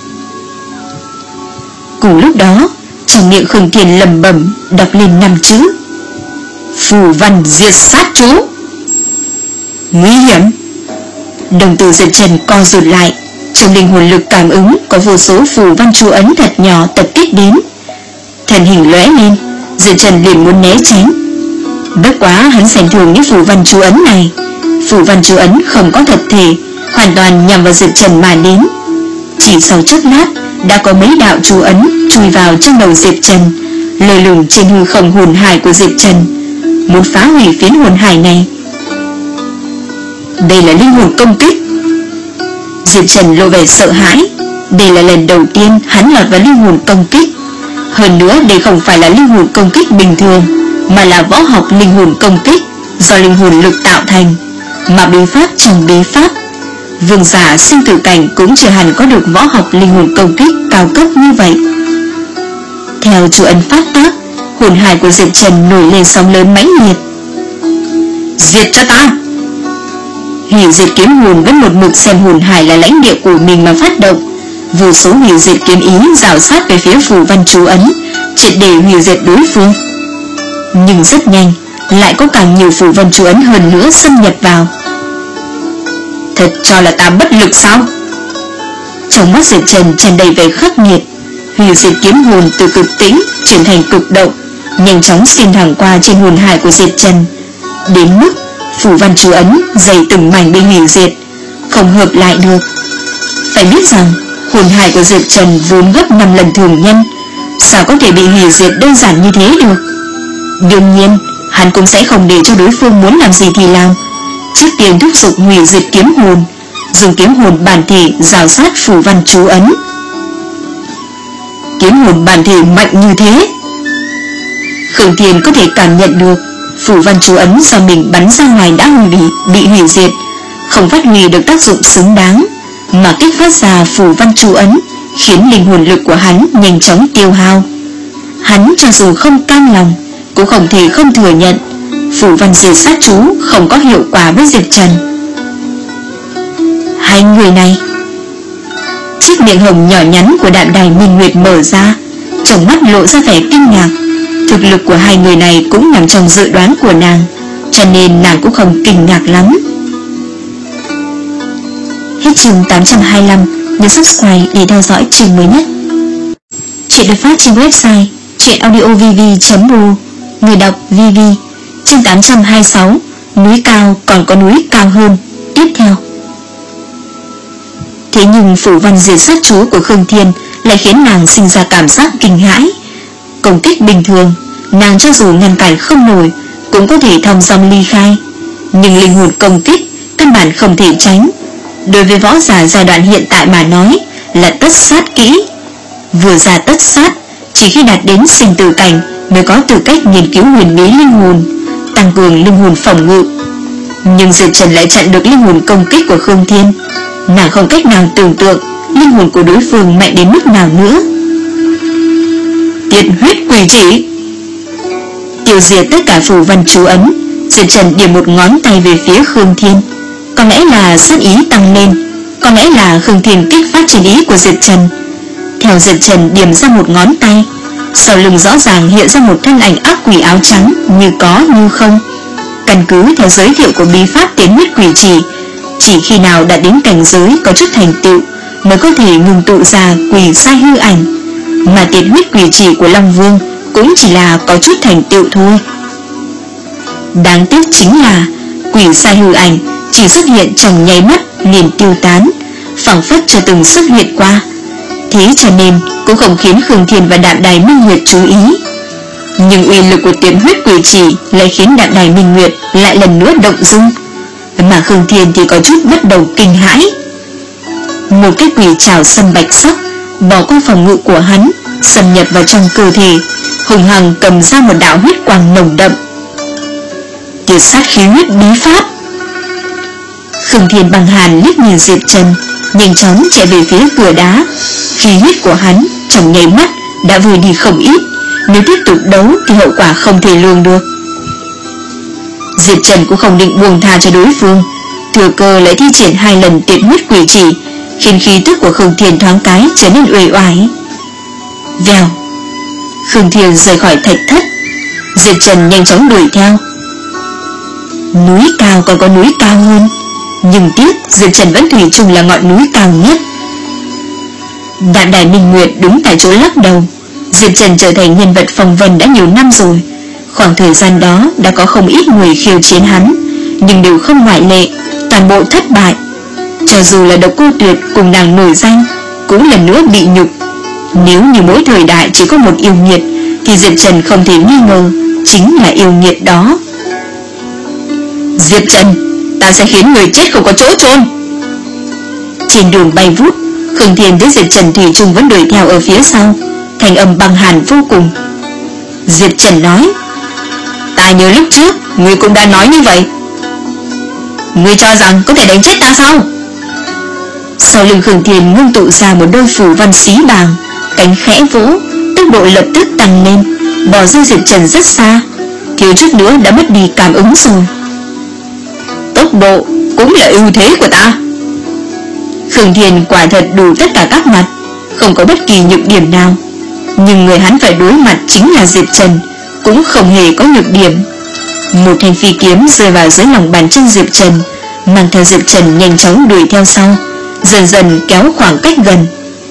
Cùng lúc đó, trong miệng Khương Thiên lẩm bẩm đọc lên năm chữ: phù văn diệt sát chú. Nguy hiểm. Đồng tử Diệp Trần co rụt lại, trong linh hồn lực cảm ứng có vô số phù văn chú ấn thật nhỏ tập kích đến. Thần hình lóe lên, Diệp Trần liền muốn né tránh. Bất quá hắn xem thường những phù văn chú ấn này. Phù văn chú ấn không có thật thể, hoàn toàn nhằm vào Diệp Trần mà đến. Chỉ sau chốc lát, đã có mấy đạo chú ấn chui vào trong đầu Diệp Trần, lơ lửng trên hư không hồn hải của Diệp Trần, muốn phá hủy phiến hồn hải này. Đây là linh hồn công kích. Diệp Trần lộ vẻ sợ hãi. Đây là lần đầu tiên hắn lọt vào linh hồn công kích. Hơn nữa đây không phải là linh hồn công kích bình thường, mà là võ học linh hồn công kích do linh hồn lực tạo thành, mà bí pháp trong bí pháp. Vương giả sinh tử cảnh cũng chưa hẳn có được võ học linh hồn công kích cao cấp như vậy. Theo chú ấn phát tác, hồn hải của Diệp Trần nổi lên sóng lớn mãnh liệt. Diệt cho ta! Hủy diệt kiếm hồn vẫn một mực xem hồn hải là lãnh địa của mình mà phát động. Vô số hủy diệt kiếm ý rào sát về phía phù văn chú ấn, triệt để hủy diệt đối phương. Nhưng rất nhanh, lại có càng nhiều phù văn chú ấn hơn nữa xâm nhập vào. Thật cho là ta bất lực sao? Trong mắt Diệp Trần tràn đầy vẻ khắc nghiệt. Hủy diệt kiếm hồn từ cực tĩnh chuyển thành cực động, nhanh chóng xuyên thẳng qua trên hồn hải của Diệp Trần, đến mức phù văn chú ấn dày từng mảnh bị hủy diệt, không hợp lại được. Phải biết rằng hồn hải của Diệp Trần vốn gấp năm lần thường nhân, sao có thể bị hủy diệt đơn giản như thế được? Đương nhiên hắn cũng sẽ không để cho đối phương muốn làm gì thì làm. Trước tiên thúc giục hủy diệt kiếm hồn, dùng kiếm hồn bản thể rào sát phù văn chú ấn. kiếm hồn bản thể mạnh như thế. Khương Thiên có thể cảm nhận được phù văn chú ấn do mình bắn ra ngoài đã hủy bị hủy diệt, không phát huy được tác dụng xứng đáng, mà kích phát ra phù văn chú ấn khiến linh hồn lực của hắn nhanh chóng tiêu hao. Hắn cho dù không cam lòng cũng không thể không thừa nhận phù văn diệt sát chú không có hiệu quả với Diệp Trần. Hai người này. Chiếc miệng hồng nhỏ nhắn của Đạm Đài Minh Nguyệt mở ra, trong mắt lộ ra vẻ kinh ngạc. Thực lực của hai người này cũng nằm trong dự đoán của nàng, cho nên nàng cũng không kinh ngạc lắm. Hết chương tám trăm hai mươi lăm. Nhớ subscribe để theo dõi chương mới nhất. Chuyện được phát trên website truyệnaudiovv chấm ru. Người đọc vê vê. Chương tám trăm hai mươi sáu. Núi cao còn có núi cao hơn. Tiếp theo. Thế nhưng phủ văn diệt sát chú của Khương Thiên lại khiến nàng sinh ra cảm giác kinh hãi. Công kích bình thường, nàng cho dù ngăn cản không nổi cũng có thể thong dong ly khai, nhưng linh hồn công kích căn bản không thể tránh. Đối với võ giả giai đoạn hiện tại mà nói là tất sát kỹ. Vừa ra tất sát, chỉ khi đạt đến sinh tử cảnh mới có tư cách nghiên cứu huyền bí linh hồn, tăng cường linh hồn phòng ngự. Nhưng Diệp Trần lại chặn được linh hồn công kích của Khương Thiên. Nàng không cách nào tưởng tượng linh hồn của đối phương mạnh đến mức nào nữa. Tiệt huyết quỷ chỉ. Tiêu diệt tất cả phù văn chú ấn, Diệp Trần điểm một ngón tay về phía Khương Thiên. Có lẽ là sát ý tăng lên, có lẽ là Khương Thiên kích phát chiến ý của Diệp Trần. Theo Diệp Trần điểm ra một ngón tay, sau lưng rõ ràng hiện ra một thân ảnh ác quỷ áo trắng, như có như không. Căn cứ theo giới thiệu của bí pháp tiến huyết quỷ chỉ, chỉ khi nào đạt đến cảnh giới có chút thành tựu mới có thể ngừng tụ ra quỷ sai hư ảnh, mà tiến huyết quỷ chỉ của Long Vương cũng chỉ là có chút thành tựu thôi. Đáng tiếc chính là quỷ sai hư ảnh chỉ xuất hiện trong nháy mắt liền tiêu tán, phảng phất chưa từng xuất hiện qua. Thế cho nên cũng không khiến Khương Thiên và Đạm Đài Minh Nguyệt chú ý. Nhưng uy lực của tiến huyết quỷ chỉ lại khiến Đạm Đài Minh Nguyệt lại lần nữa động dung, mà Khương Thiên thì có chút bắt đầu kinh hãi. Một cái quỷ trảo sâm bạch sắc bỏ qua phòng ngự của hắn, xâm nhập vào trong cơ thể, hùng hằng cầm ra một đạo huyết quang nồng đậm. Tuyệt sát khí huyết bí pháp. Khương Thiên bằng hàn liếc nhìn Diệp Trần, nhanh chóng chạy về phía cửa đá. Khí huyết của hắn trong nháy mắt đã vơi đi không ít, nếu tiếp tục đấu thì hậu quả không thể lường được. Diệp Trần cũng không định buông tha cho đối phương, thừa cơ lại thi triển hai lần tuyệt huyết quỷ chỉ, khiến khí tức của Khương Thiên thoáng cái trở nên uể oải. Vèo, Khương Thiên rời khỏi thạch thất. Diệp Trần nhanh chóng đuổi theo. Núi cao còn có núi cao hơn, nhưng tiếc Diệp Trần vẫn thủy chung là ngọn núi cao nhất. Đạm Đài Minh Nguyệt đứng tại chỗ lắc đầu. Diệp Trần trở thành nhân vật phong vân đã nhiều năm rồi. Khoảng thời gian đó đã có không ít người khiêu chiến hắn, nhưng đều không ngoại lệ, toàn bộ thất bại. Cho dù là Độc Cô Tuyệt cùng nàng nổi danh cũng lần nữa bị nhục. Nếu như mỗi thời đại chỉ có một yêu nghiệt thì Diệp Trần không thể nghi ngờ chính là yêu nghiệt đó. Diệp Trần, ta sẽ khiến người chết không có chỗ chôn. Trên đường bay vút, Khương Thiên với Diệp Trần thủy chung vẫn đuổi theo ở phía sau, thành âm băng hàn vô cùng. Diệp Trần nói: Ta nhớ lúc trước ngươi cũng đã nói như vậy. Ngươi cho rằng có thể đánh chết ta sao? Sau lưng Khương Thiên ngưng tụ ra một đôi phù văn xí bàng, cánh khẽ vỗ, tốc độ lập tức tăng lên, bỏ rơi Diệp Trần rất xa, thiếu chút nữa đã mất đi cảm ứng rồi. Tốc độ cũng là ưu thế của ta. Khương Thiên quả thật đủ tất cả các mặt, không có bất kỳ nhược điểm nào. Nhưng người hắn phải đối mặt chính là Diệp Trần, cũng không hề có nhược điểm. Một thanh phi kiếm rơi vào dưới lòng bàn chân Diệp Trần, mang theo Diệp Trần nhanh chóng đuổi theo sau, dần dần kéo khoảng cách gần.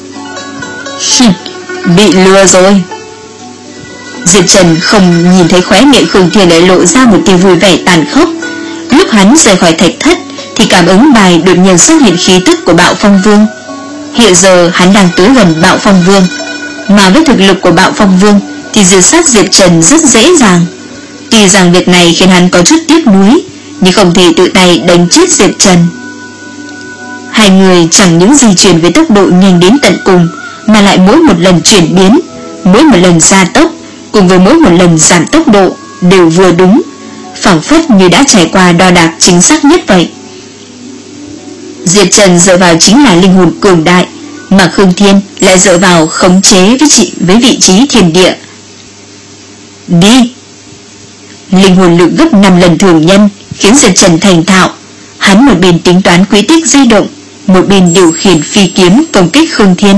Bị lừa rồi. Diệp Trần không nhìn thấy khóe miệng Khương Thiên lại lộ ra một tia vui vẻ tàn khốc. Lúc hắn rời khỏi thạch thất thì cảm ứng bài đột nhiên xuất hiện khí tức của Bạo Phong Vương. Hiện giờ hắn đang tới gần Bạo Phong Vương, mà với thực lực của Bạo Phong Vương thì diệt sát Diệp Trần rất dễ dàng. Tuy rằng việc này khiến hắn có chút tiếc nuối, nhưng không thể tự tay đánh chết Diệp Trần. Hai người chẳng những di chuyển với tốc độ nhanh đến tận cùng, mà lại mỗi một lần chuyển biến, mỗi một lần gia tốc cùng với mỗi một lần giảm tốc độ đều vừa đúng, phảng phất như đã trải qua đo đạc chính xác nhất vậy. Diệp Trần dựa vào chính là linh hồn cường đại, mà Khương Thiên lại dựa vào khống chế với, chị, với vị trí thiên địa. Đi! Linh hồn lực gấp năm lần thường nhân khiến Diệp Trần thành thạo. Hắn một bên tính toán quy tích di động, một bên điều khiển phi kiếm công kích Khương Thiên.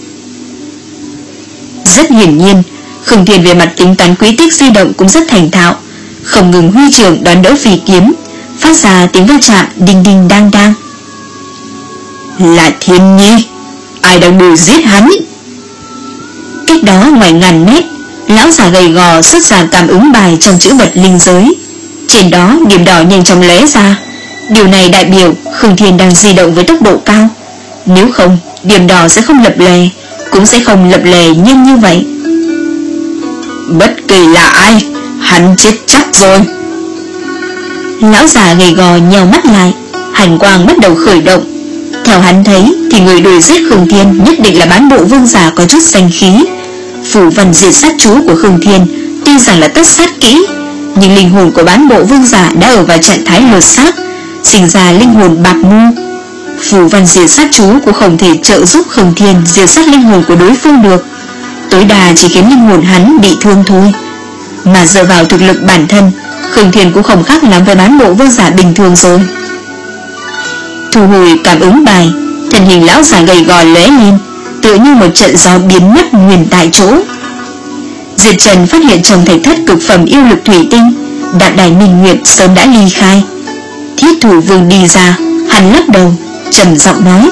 Rất hiển nhiên, Khương Thiên về mặt tính toán quy tích di động cũng rất thành thạo, không ngừng huy trường đón đỡ phi kiếm, phát ra tiếng va chạm đinh đinh đang đang. Là Thiên Nhi, ai đang đuổi giết hắn? Cách đó ngoài ngàn mét, lão già gầy gò xuất ra cảm ứng bài trong chữ vật linh giới. Trên đó điểm đỏ nhanh chóng lóe ra. Điều này đại biểu Khương Thiên đang di động với tốc độ cao. Nếu không, điểm đỏ sẽ không lập lè, cũng sẽ không lập lè nhanh như vậy. Bất kỳ là ai, hắn chết chắc rồi. Lão già gầy gò nheo mắt lại, hành quang bắt đầu khởi động. Theo hắn thấy thì người đuổi giết Khương Thiên nhất định là bán bộ vương giả có chút danh khí. Phủ văn diệt sát chú của Khương Thiên tuy rằng là tất sát kỹ, nhưng linh hồn của bán bộ vương giả đã ở vào trạng thái lột xác, sinh ra linh hồn bạc mưu. Phủ văn diệt sát chú cũng không thể trợ giúp Khương Thiên diệt sát linh hồn của đối phương được, tối đa chỉ khiến linh hồn hắn bị thương thôi. Mà dựa vào thực lực bản thân, Khương Thiên cũng không khác lắm với bán bộ vương giả bình thường rồi. Thu hồi cảm ứng bài, thân hình lão già gầy gò lóe lên, tựa như một trận gió biến mất nguyên tại chỗ. Diệp Trần phát hiện trong thạch thất cực phẩm yêu lực thủy tinh, Đạm Đài Minh Nguyệt sớm đã ly khai. Thiết Thủ Vương đi ra, hắn lắc đầu, trầm giọng nói: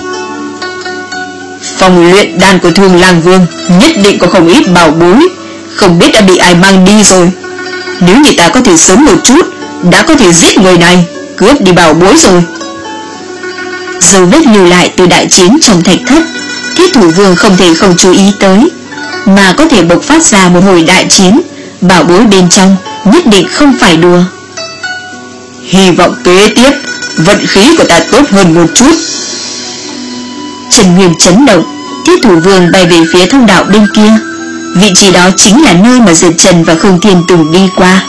Phòng luyện đan của Thương Lang Vương nhất định có không ít bảo bối, không biết đã bị ai mang đi rồi. Nếu như ta có thể sớm một chút, đã có thể giết người này, cướp đi bảo bối rồi. Dấu vết lưu lại từ đại chiến trong thạch thất, Thiết Thủ Vương không thể không chú ý tới, mà có thể bộc phát ra một hồi đại chiến, bảo bối bên trong nhất định không phải đùa. Hy vọng kế tiếp vận khí của ta tốt hơn một chút. Trần Nguyên chấn động, Thiết Thủ Vương bay về phía thông đạo bên kia. Vị trí đó chính là nơi mà Diệp Trần và Khương Thiên từng đi qua.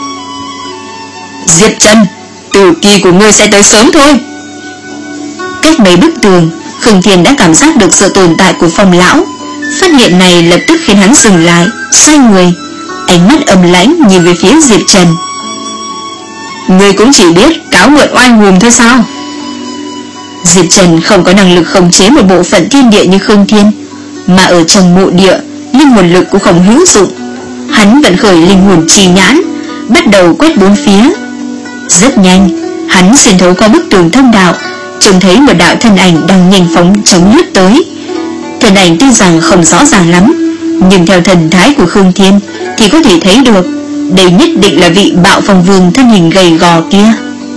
Diệp Trần, tử kỳ của ngươi sẽ tới sớm thôi. Cách mấy bức tường, Khương Thiên đã cảm giác được sự tồn tại của Phong lão. Phát hiện này lập tức khiến hắn dừng lại, xoay người, ánh mắt âm lãnh nhìn về phía Diệp Trần. Ngươi cũng chỉ biết cáo mượn oai hùm thôi sao? Diệp Trần không có năng lực khống chế một bộ phận thiên địa như Khương Thiên, mà ở trong mộ địa, linh hồn lực cũng không hữu dụng. Hắn vận khởi linh hồn trì nhãn, bắt đầu quét bốn phía. Rất nhanh, hắn xuyên thấu qua bức tường thông đạo, trông thấy một đạo thân ảnh đang nhanh phóng chóng lướt tới. Thân ảnh tuy rằng không rõ ràng lắm, nhưng theo thần thái của Khương Thiên thì có thể thấy được đây nhất định là vị Bạo Phong Vương thân hình gầy gò kia.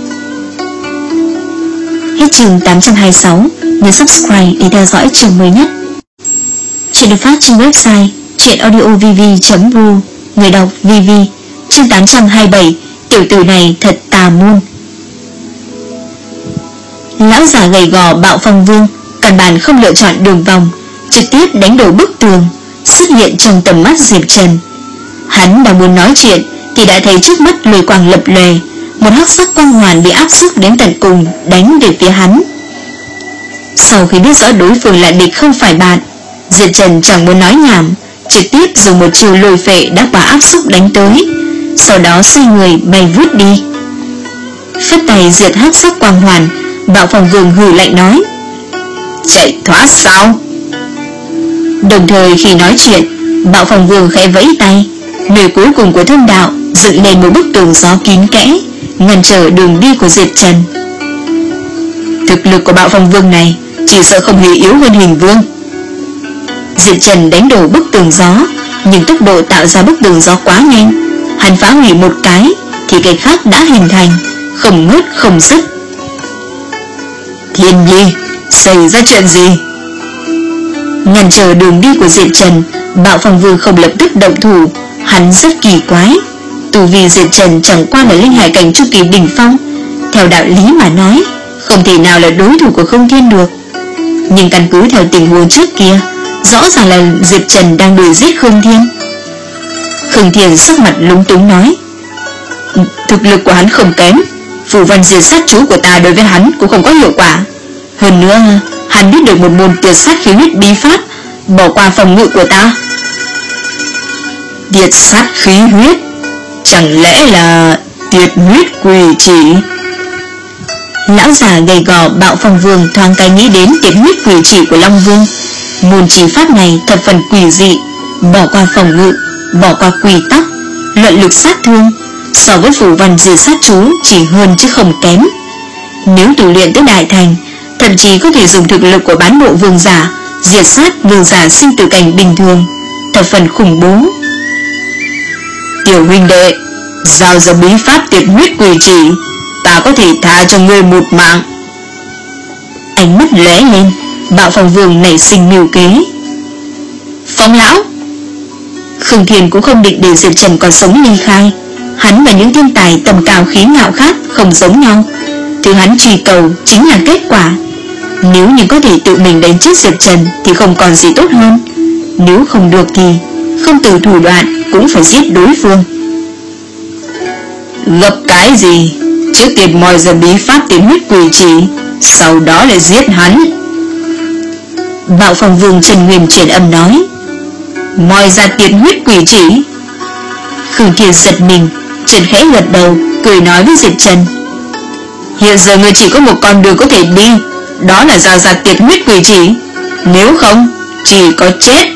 Hết chương tám trăm hai mươi sáu, nhớ subscribe để theo dõi chương mới nhất. Chuyện được phát trên website truyệnaudiovv chấm ru. Người đọc vê vê. Chương tám trăm hai mươi bảy, tiểu tử này thật tà môn. Lão già gầy gò Bạo Phong Vương căn bản không lựa chọn đường vòng, trực tiếp đánh đổ bức tường, xuất hiện trong tầm mắt Diệp Trần. Hắn đang muốn nói chuyện thì đã thấy trước mắt lôi quang lập lòe, một hắc sắc quang hoàn bị áp xúc đến tận cùng đánh về phía hắn. Sau khi biết rõ đối phương là địch không phải bạn, Diệp Trần chẳng muốn nói nhảm, trực tiếp dùng một chiêu lôi phệ đã quả áp xúc đánh tới, sau đó xoay người bay vút đi. Phất tay diệt hắc sắc quang hoàn, Bạo Phong Vương hừ lạnh nói: Chạy thoát sao? Đồng thời khi nói chuyện, Bạo Phong Vương khẽ vẫy tay, nơi cuối cùng của thông đạo dựng lên một bức tường gió kín kẽ, ngăn trở đường đi của Diệp Trần. Thực lực của Bạo Phong Vương này chỉ sợ không hề yếu hơn Hình Vương. Diệp Trần đánh đổ bức tường gió, nhưng tốc độ tạo ra bức tường gió quá nhanh, hắn phá hủy một cái thì cái khác đã hình thành, không ngớt không dứt. Thiên Nhi, xảy ra chuyện gì? Ngăn trở đường đi của Diệp Trần, Bạo Phong Vương không lập tức động thủ. Hắn rất kỳ quái, tu vi Diệp Trần chẳng qua là linh hải cảnh chu kỳ đỉnh phong, theo đạo lý mà nói không thể nào là đối thủ của Khương Thiên được. Nhưng căn cứ theo tình huống trước kia, Rõ ràng là Diệp Trần đang đuổi giết Khương Thiên. Khương Thiên sắc mặt lúng túng nói: thực lực của hắn không kém, phù văn diệt sát chú của ta đối với hắn cũng không có hiệu quả. Hơn nữa hắn biết được một môn tuyệt sát khí huyết bí pháp, bỏ qua phòng ngự của ta. Tuyệt sát khí huyết, chẳng lẽ là tuyệt huyết quỷ chỉ? Lão già gầy gò Bạo Phong Vương thoáng cái nghĩ đến tuyệt huyết quỷ chỉ của Long Vương. Môn chỉ pháp này thập phần quỷ dị, bỏ qua phòng ngự, bỏ qua quy tắc, luận lực sát thương, so với phù văn diệt sát chú chỉ hơn chứ không kém. Nếu tu luyện tới đại thành, thậm chí có thể dùng thực lực của bán bộ vương giả diệt sát vương giả sinh tử cảnh bình thường, thập phần khủng bố. Tiểu huynh đệ, giao ra bí pháp tuyệt huyết quỷ chỉ, ta có thể tha cho ngươi một mạng. Ánh mắt lóe lên, Bạo Phong Vương nảy sinh mưu kế. Phong lão. Khương Thiên cũng không định để Diệp Trần còn sống ly khai. Hắn và những thiên tài tầm cao khí ngạo khác không giống nhau. Thứ hắn truy cầu chính là kết quả. Nếu như có thể tự mình đánh chết Diệp Trần thì không còn gì tốt hơn. Nếu không được thì không từ thủ đoạn cũng phải giết đối phương. Gấp cái gì? Trước tiên moi ra bí pháp tiến huyết quỷ chỉ, sau đó lại giết hắn. Bạo Phong Vương Trần Nguyên truyền âm nói: moi ra tiến huyết quỷ chỉ. Khương Thiên giật mình, Trần khẽ gật đầu, cười nói với Diệp Trần: hiện giờ ngươi chỉ có một con đường có thể đi, đó là giao ra tiệt huyết quỷ chỉ. Nếu không, chỉ có chết.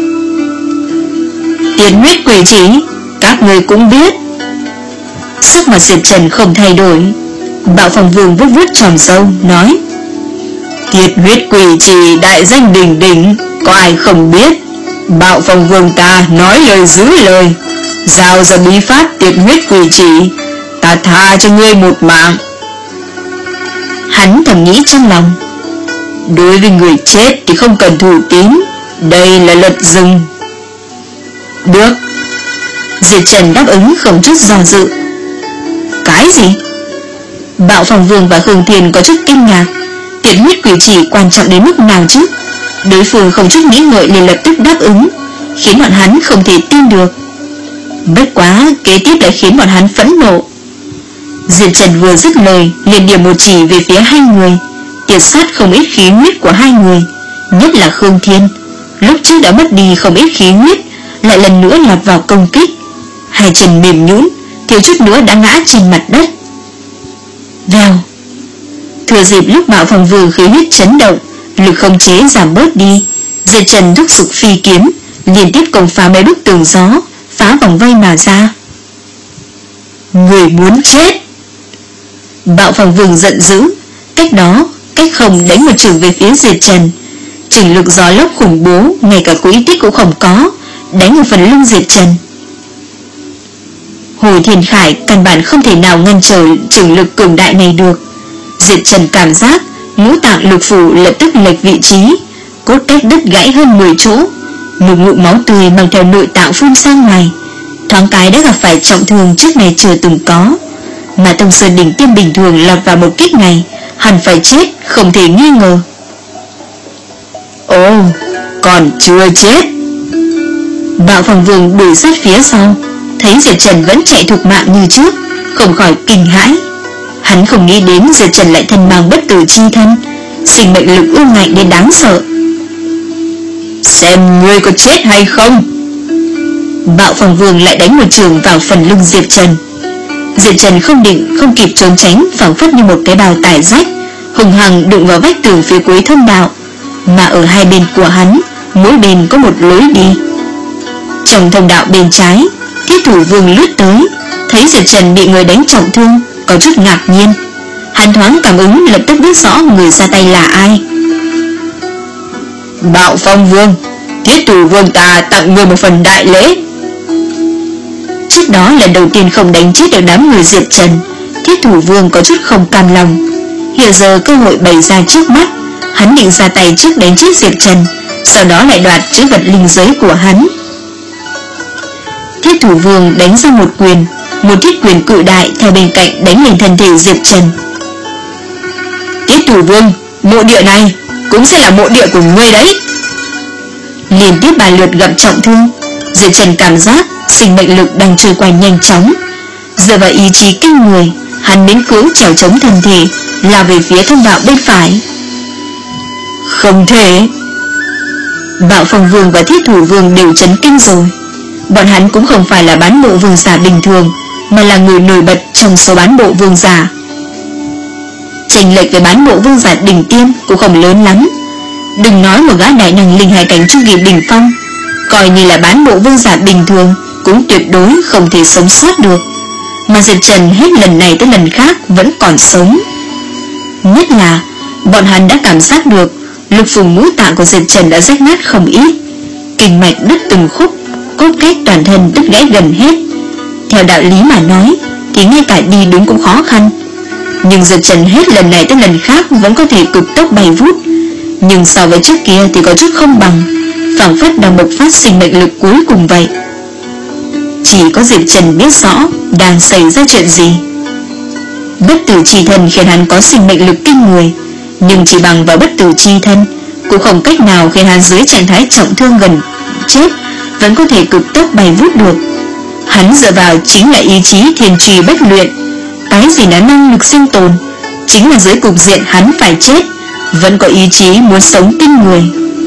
Tiệt huyết quỷ chỉ, các ngươi cũng biết. Sắc mặt Diệp Trần không thay đổi. Bạo Phong Vương vuốt vuốt tròm râu nói: tiệt huyết quỷ chỉ đại danh đỉnh đỉnh, có ai không biết. Bạo Phong Vương ta nói lời giữ lời, giao ra bí pháp tiệt huyết quỷ chỉ, ta tha cho ngươi một mạng. Hắn thầm nghĩ trong lòng: đối với người chết thì không cần thủ tín, đây là luật rừng. Được. Diệp Trần đáp ứng không chút do dự. Cái gì? Bạo Phong Vương và Khương Thiên có chút kinh ngạc. Tiệt huyết quỷ chỉ quan trọng đến mức nào chứ? Đối phương không chút nghĩ ngợi liền lập tức đáp ứng, khiến bọn hắn không thể tin được. Bất quá kế tiếp lại khiến bọn hắn phẫn nộ. Diệp Trần vừa dứt lời liền điểm một chỉ về phía hai người, tiệt sát không ít khí huyết của hai người, nhất là Khương Thiên. Lúc trước đã mất đi không ít khí huyết, lại lần nữa lọt vào công kích. Hai chân mềm nhũn, thiếu chút nữa đã ngã trên mặt đất. Vèo. Thừa dịp lúc Bạo Phong Vương khí huyết chấn động, lực không chế giảm bớt đi, Diệp Trần thúc giục phi kiếm, liên tiếp công phá mấy bức tường gió, phá vòng vây mà ra. Người muốn chết! Bạo Phong Vương giận dữ, cách đó, cách không đánh một trường về phía Diệp Trần. Trường lực gió lốc khủng bố, ngay cả quỹ tích cũng không có, đánh ở phần lưng Diệp Trần. Hồ Thiên Khải căn bản không thể nào ngăn trở trường lực cường đại này được. Diệp Trần cảm giác ngũ tạng lục phủ lập tức lệch vị trí, cốt cách đứt gãy hơn mười chỗ, một ngụm máu tươi mang theo nội tạng phun ra ngoài, thoáng cái đã gặp phải trọng thương trước này chưa từng có. Mà Tông Sơn đỉnh tiêm bình thường lọt vào một kích này, hẳn phải chết không thể nghi ngờ. Ồ, còn chưa chết. Bạo Phong Vương đuổi sát phía sau, thấy Diệp Trần vẫn chạy thục mạng như trước, không khỏi kinh hãi. Hắn không nghĩ đến Diệp Trần lại thân mang bất tử chi thân, sinh mệnh lực ương ngạnh đến đáng sợ. Xem ngươi có chết hay không. Bạo Phong Vương lại đánh một trường vào phần lưng Diệp Trần. Diệp Trần không định không kịp trốn tránh, phảng phất như một cái bào tải rách, hùng hằng đụng vào vách tường phía cuối thông đạo. Mà ở hai bên của hắn, mỗi bên có một lối đi. Trong thông đạo bên trái, Thiết Thủ Vương lướt tới, thấy Diệp Trần bị người đánh trọng thương, có chút ngạc nhiên. Hắn thoáng cảm ứng, lập tức biết rõ người ra tay là ai. Bạo Phong Vương, Thiết Thủ Vương ta tặng người một phần đại lễ. Trước đó lần đầu tiên không đánh chết được đám người Diệp Trần, Thiết Thủ Vương có chút không cam lòng. Hiện giờ cơ hội bày ra trước mắt, hắn định ra tay trước đánh chết Diệp Trần, sau đó lại đoạt chữ vật linh giới của hắn. Thiết Thủ Vương đánh ra một quyền, một thiết quyền cự đại theo bên cạnh đánh lên thân thể Diệp Trần. Thiết Thủ Vương, mộ địa này cũng sẽ là mộ địa của ngươi đấy. Liên tiếp ba lượt gặp trọng thương, Diệp Trần cảm giác sinh mệnh lực đang trôi qua nhanh chóng. Dựa vào ý chí kinh người, hắn miễn cưỡng trèo chống thân thể, lao về phía thông đạo bên phải. Không thể! Bạo Phong Vương và Thiết Thủ Vương đều chấn kinh rồi. Bọn hắn cũng không phải là bán bộ vương giả bình thường, mà là người nổi bật trong số bán bộ vương giả. Chênh lệch với bán bộ vương giả đỉnh tiêm cũng không lớn lắm. Đừng nói một gã đại năng linh hải cảnh trung kỳ đỉnh phong, coi như là bán bộ vương giả bình thường cũng tuyệt đối không thể sống sót được. Mà Diệp Trần hết lần này tới lần khác vẫn còn sống. Nhất là bọn hắn đã cảm giác được lục phủ ngũ tạng của Diệp Trần đã rách nát không ít, kinh mạch đứt từng khúc, cốt cách toàn thân đứt gãy gần hết. Theo đạo lý mà nói thì ngay cả đi đứng cũng khó khăn, nhưng Diệp Trần hết lần này tới lần khác vẫn có thể cực tốc bay vút. Nhưng so với trước kia thì có chút không bằng, phảng phất đang bộc phát sinh mệnh lực cuối cùng vậy. Chỉ có Diệp Trần biết rõ đang xảy ra chuyện gì. Bất tử chi thân khiến hắn có sinh mệnh lực kinh người, nhưng chỉ bằng vào bất tử chi thân cũng không cách nào khiến hắn dưới trạng thái trọng thương gần chết vẫn có thể cực tốc bay vút được. Hắn dựa vào chính là ý chí thiên truy bất luyện. Cái gì là năng lực sinh tồn, chính là dưới cục diện hắn phải chết vẫn có ý chí muốn sống kinh người.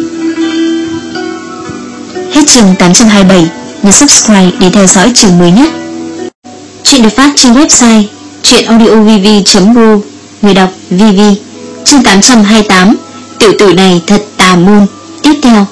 Hết chương tám trăm hai mươi bảy. Nhấn subscribe để theo dõi chương mới nhất. Chuyện được phát trên website truyện audio v v chấm ru. Người đọc vê vê. Chương tám trăm hai mươi tám. Tiểu tử này thật tà môn. Tiếp theo.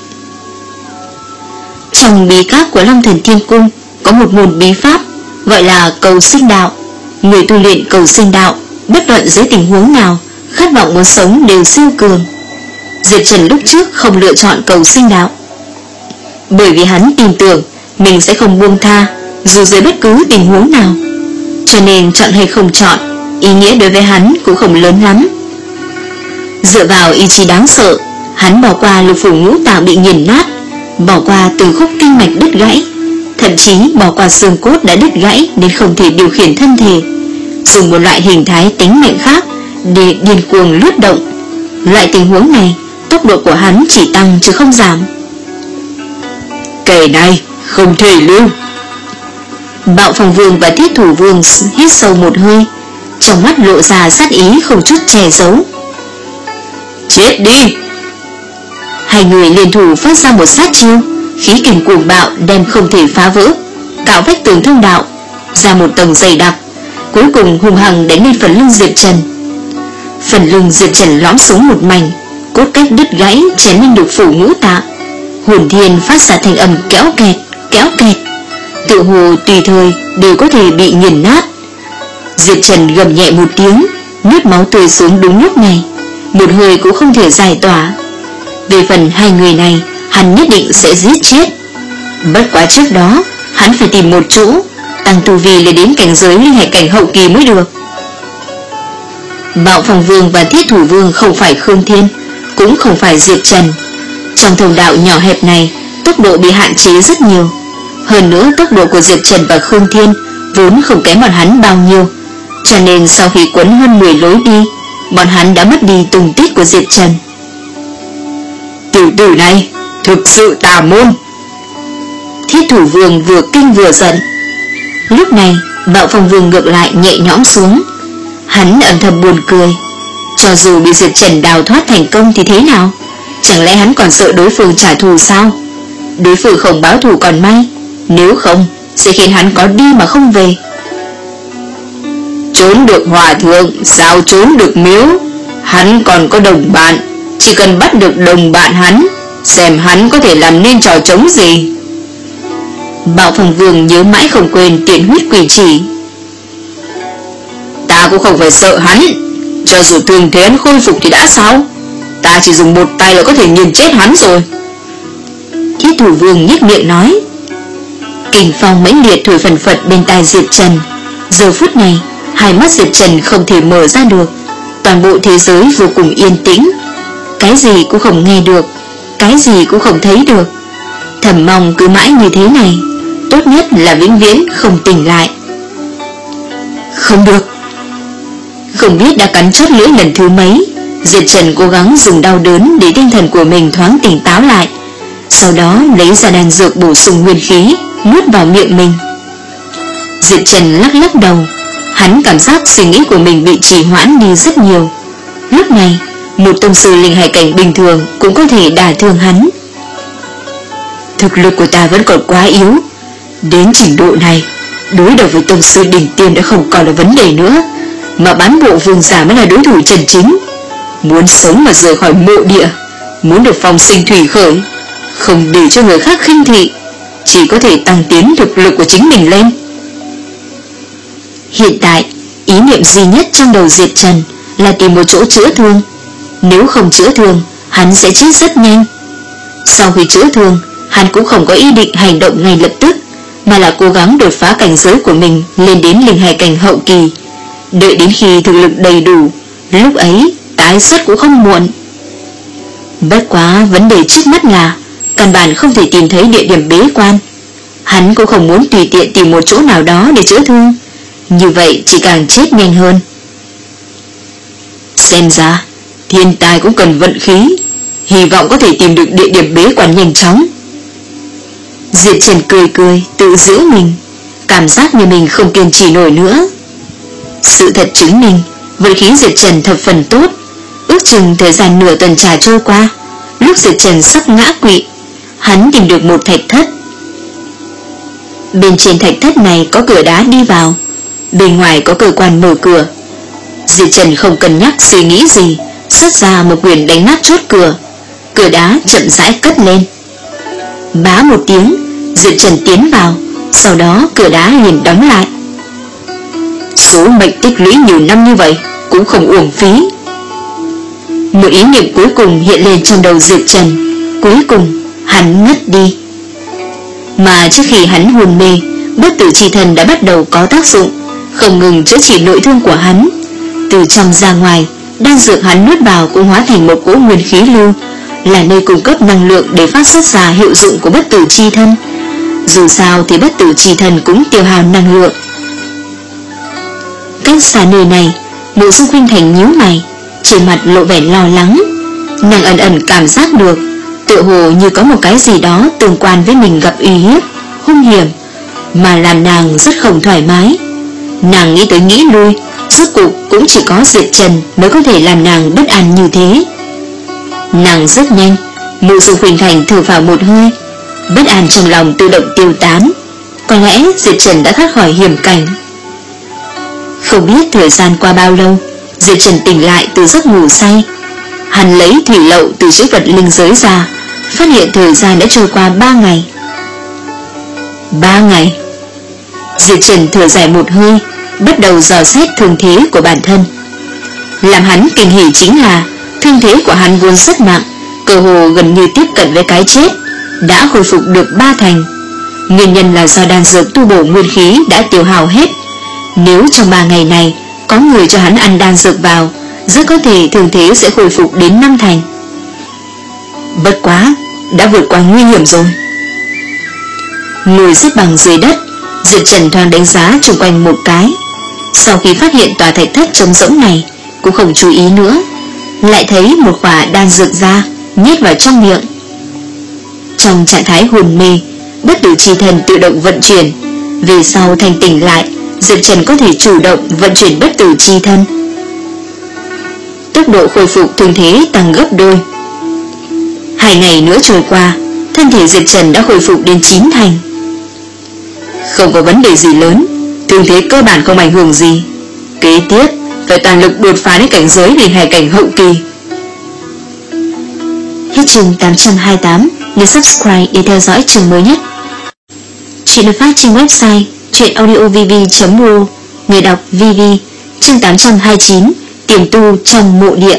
Trong bí các của Long Thần Thiên Cung có một môn bí pháp gọi là cầu sinh đạo. Người tu luyện cầu sinh đạo bất luận dưới tình huống nào, khát vọng muốn sống đều siêu cường. Diệp Trần lúc trước không lựa chọn cầu sinh đạo, bởi vì hắn tin tưởng mình sẽ không buông tha dù dưới bất cứ tình huống nào, cho nên chọn hay không chọn, ý nghĩa đối với hắn cũng không lớn lắm. Dựa vào ý chí đáng sợ, hắn bỏ qua lục phủ ngũ tạng bị nghiền nát, bỏ qua từng khúc kinh mạch đứt gãy, thậm chí bỏ qua xương cốt đã đứt gãy nên không thể điều khiển thân thể, dùng một loại hình thái tính mệnh khác để điên cuồng lướt động. Loại tình huống này, tốc độ của hắn chỉ tăng chứ không giảm. Kẻ này không thể lưu. Bạo Phong Vương và Thiết Thủ Vương hít sâu một hơi, trong mắt lộ ra sát ý không chút che giấu. Chết đi! Hai người liên thủ phát ra một sát chiêu, khí kình cuồng bạo đem không thể phá vỡ, cạo vách tường thông đạo ra một tầng dày đặc, cuối cùng hung hăng đánh lên phần lưng Diệp Trần. Phần lưng Diệp Trần lõm xuống một mảnh, cốt cách đứt gãy chém lên lục phủ ngũ tạng, hồn thiên phát ra thanh âm kéo kẹt kéo kẹt, tự hồ tùy thời đều có thể bị nghiền nát. Diệp Trần gầm nhẹ một tiếng, nuốt máu tươi xuống đúng lúc này, một hơi cũng không thể giải tỏa. Về phần hai người này, hắn nhất định sẽ giết chết. Bất quá trước đó, hắn phải tìm một chỗ tăng tu vi lên đến cảnh giới linh hải cảnh hậu kỳ mới được. Bạo Phong Vương và Thiết Thủ Vương không phải Khương Thiên, cũng không phải Diệp Trần. Trong thông đạo nhỏ hẹp này, tốc độ bị hạn chế rất nhiều. Hơn nữa tốc độ của Diệp Trần và Khương Thiên vốn không kém bọn hắn bao nhiêu, cho nên sau khi quấn hơn mười lối đi, bọn hắn đã mất đi tung tích của Diệp Trần. Tiểu tử này thực sự tà môn. Thiết Thủ Vương vừa kinh vừa giận. Lúc này Bạo Phong Vương ngược lại nhẹ nhõm xuống. Hắn âm thầm buồn cười. Cho dù bị Diệp Trần đào thoát thành công thì thế nào? Chẳng lẽ hắn còn sợ đối phương trả thù sao? Đối phương không báo thù còn may, nếu không sẽ khiến hắn có đi mà không về. Trốn được hòa thượng, sao trốn được miếu? Hắn còn có đồng bạn, chỉ cần bắt được đồng bạn hắn, xem hắn có thể làm nên trò trống gì. Bạo Phong Vương nhớ mãi không quên tiện huyết quỷ chỉ. Ta cũng không phải sợ hắn, cho dù thương thế hắn khôi phục thì đã sao? Ta chỉ dùng một tay là có thể nghiền chết hắn rồi. Thiết Thủ Vương nhếch miệng nói. Kình phong mãnh liệt thổi phần phật bên tai Diệp Trần. Giờ phút này, hai mắt Diệp Trần không thể mở ra được. Toàn bộ thế giới vô cùng yên tĩnh, cái gì cũng không nghe được, cái gì cũng không thấy được. Thầm mong cứ mãi như thế này, tốt nhất là vĩnh viễn không tỉnh lại. Không được. Không biết đã cắn chót lưỡi lần thứ mấy, Diệp Trần cố gắng dùng đau đớn để tinh thần của mình thoáng tỉnh táo lại. sau đó lấy ra đan dược bổ sung nguyên khí, nuốt vào miệng mình. Diệp Trần lắc lắc đầu, hắn cảm giác suy nghĩ của mình bị trì hoãn đi rất nhiều. Lúc này, một tông sư linh hải cảnh bình thường cũng có thể đả thương hắn. Thực lực của ta vẫn còn quá yếu, đến trình độ này, đối đầu với tông sư đỉnh tiêm đã không còn là vấn đề nữa, mà bán bộ vương giả mới là đối thủ chân chính. Muốn sống mà rời khỏi mộ địa, muốn được phong sinh thủy khởi, không để cho người khác khinh thị, chỉ có thể tăng tiến thực lực của chính mình lên. Hiện tại, ý niệm duy nhất trong đầu Diệp Trần là tìm một chỗ chữa thương. Nếu không chữa thương, hắn sẽ chết rất nhanh. Sau khi chữa thương, hắn cũng không có ý định hành động ngay lập tức, mà là cố gắng đột phá cảnh giới của mình lên đến linh hải cảnh hậu kỳ. Đợi đến khi thực lực đầy đủ, lúc ấy tái xuất cũng không muộn. Bất quá vấn đề trước mắt là căn bản không thể tìm thấy địa điểm bế quan. Hắn cũng không muốn tùy tiện tìm một chỗ nào đó để chữa thương, như vậy chỉ càng chết nhanh hơn. Xem ra thiên tài cũng cần vận khí, hy vọng có thể tìm được địa điểm bế quan nhanh chóng. Diệp Trần cười cười tự giữ mình, cảm giác như mình không kiên trì nổi nữa. Sự thật chứng minh vận khí Diệp Trần thập phần tốt. Ước chừng thời gian nửa tuần trà trôi qua, lúc Diệp Trần sắp ngã quỵ, hắn tìm được một thạch thất. Bên trên thạch thất này có cửa đá đi vào, bên ngoài có cơ quan mở cửa. Diệp Trần không cân nhắc suy nghĩ gì, xuất ra một quyền đánh nát chốt cửa. Cửa đá chậm rãi cất lên. Bá một tiếng, Diệp Trần tiến vào, sau đó cửa đá liền đóng lại. Số mệnh tích lũy nhiều năm như vậy cũng không uổng phí. Một ý niệm cuối cùng hiện lên trong đầu Diệp Trần. Cuối cùng hắn ngất đi. Mà trước khi hắn hôn mê, bất tử chi thần đã bắt đầu có tác dụng, không ngừng chữa trị nội thương của hắn. Từ trong ra ngoài, đan dược hắn nuốt vào cũng hóa thành một cỗ nguyên khí lưu, là nơi cung cấp năng lượng để phát xuất ra hiệu dụng của bất tử chi thân. Dù sao thì bất tử chi thân cũng tiêu hao năng lượng. Cách xa nơi này, Mộ Dung Khuynh Thành nhíu mày, trên mặt lộ vẻ lo lắng. Nàng ẩn ẩn cảm giác được, tựa hồ như có một cái gì đó tương quan với mình gặp uy hiếp, hung hiểm, mà làm nàng rất không thoải mái. Nàng nghĩ tới nghĩ lui, rốt cuộc cũng chỉ có Diệp Trần mới có thể làm nàng bất an như thế. Nàng rất nhanh, Mộ Dung Khuynh Thành thở phào một hơi, bất an trong lòng tự động tiêu tán. Có lẽ Diệp Trần đã thoát khỏi hiểm cảnh. Không biết thời gian qua bao lâu, Diệp Trần tỉnh lại từ giấc ngủ say. Hắn lấy thủy lậu từ chữ vật linh giới ra, phát hiện thời gian đã trôi qua ba ngày. Ba ngày. Diệp Trần thở dài một hơi, bắt đầu dò xét thương thế của bản thân. Làm hắn kinh hỉ chính là thương thế của hắn vốn rất nặng, cơ hồ gần như tiếp cận với cái chết, đã khôi phục được ba thành. Nguyên nhân là do đan dược tu bổ nguyên khí đã tiêu hao hết. Nếu trong ba ngày này có người cho hắn ăn đan dược vào, rất có thể thương thế sẽ khôi phục đến năm thành. Bất quá, đã vượt qua nguy hiểm rồi. Ngồi xếp bằng dưới đất, Diệp Trần thoáng đánh giá xung quanh một cái. Sau khi phát hiện tòa thạch thất trống rỗng này, cũng không chú ý nữa, lại thấy một quả đan dược ra, nhét vào trong miệng. Trong trạng thái hồn mê, bất tử chi thần tự động vận chuyển. Về sau thanh tỉnh lại, Diệp Trần có thể chủ động vận chuyển bất tử chi thân. Tốc độ khôi phục thương thế tăng gấp đôi. Hai ngày nữa trôi qua, thân thể Diệp Trần đã khôi phục đến chín thành. Không có vấn đề gì lớn, thương thế cơ bản không ảnh hưởng gì. Kế tiếp phải toàn lực đột phá đến cảnh giới linh hải cảnh hậu kỳ. Hết chương tám trăm hai mươi tám. Nhớ subscribe để theo dõi chương mới nhất. Chuyện được phát trên website chuyenaudiovv chấm ro. Người đọc vê vê. Chương tám trăm hai mươi chín. Tiềm tu trong mộ địa.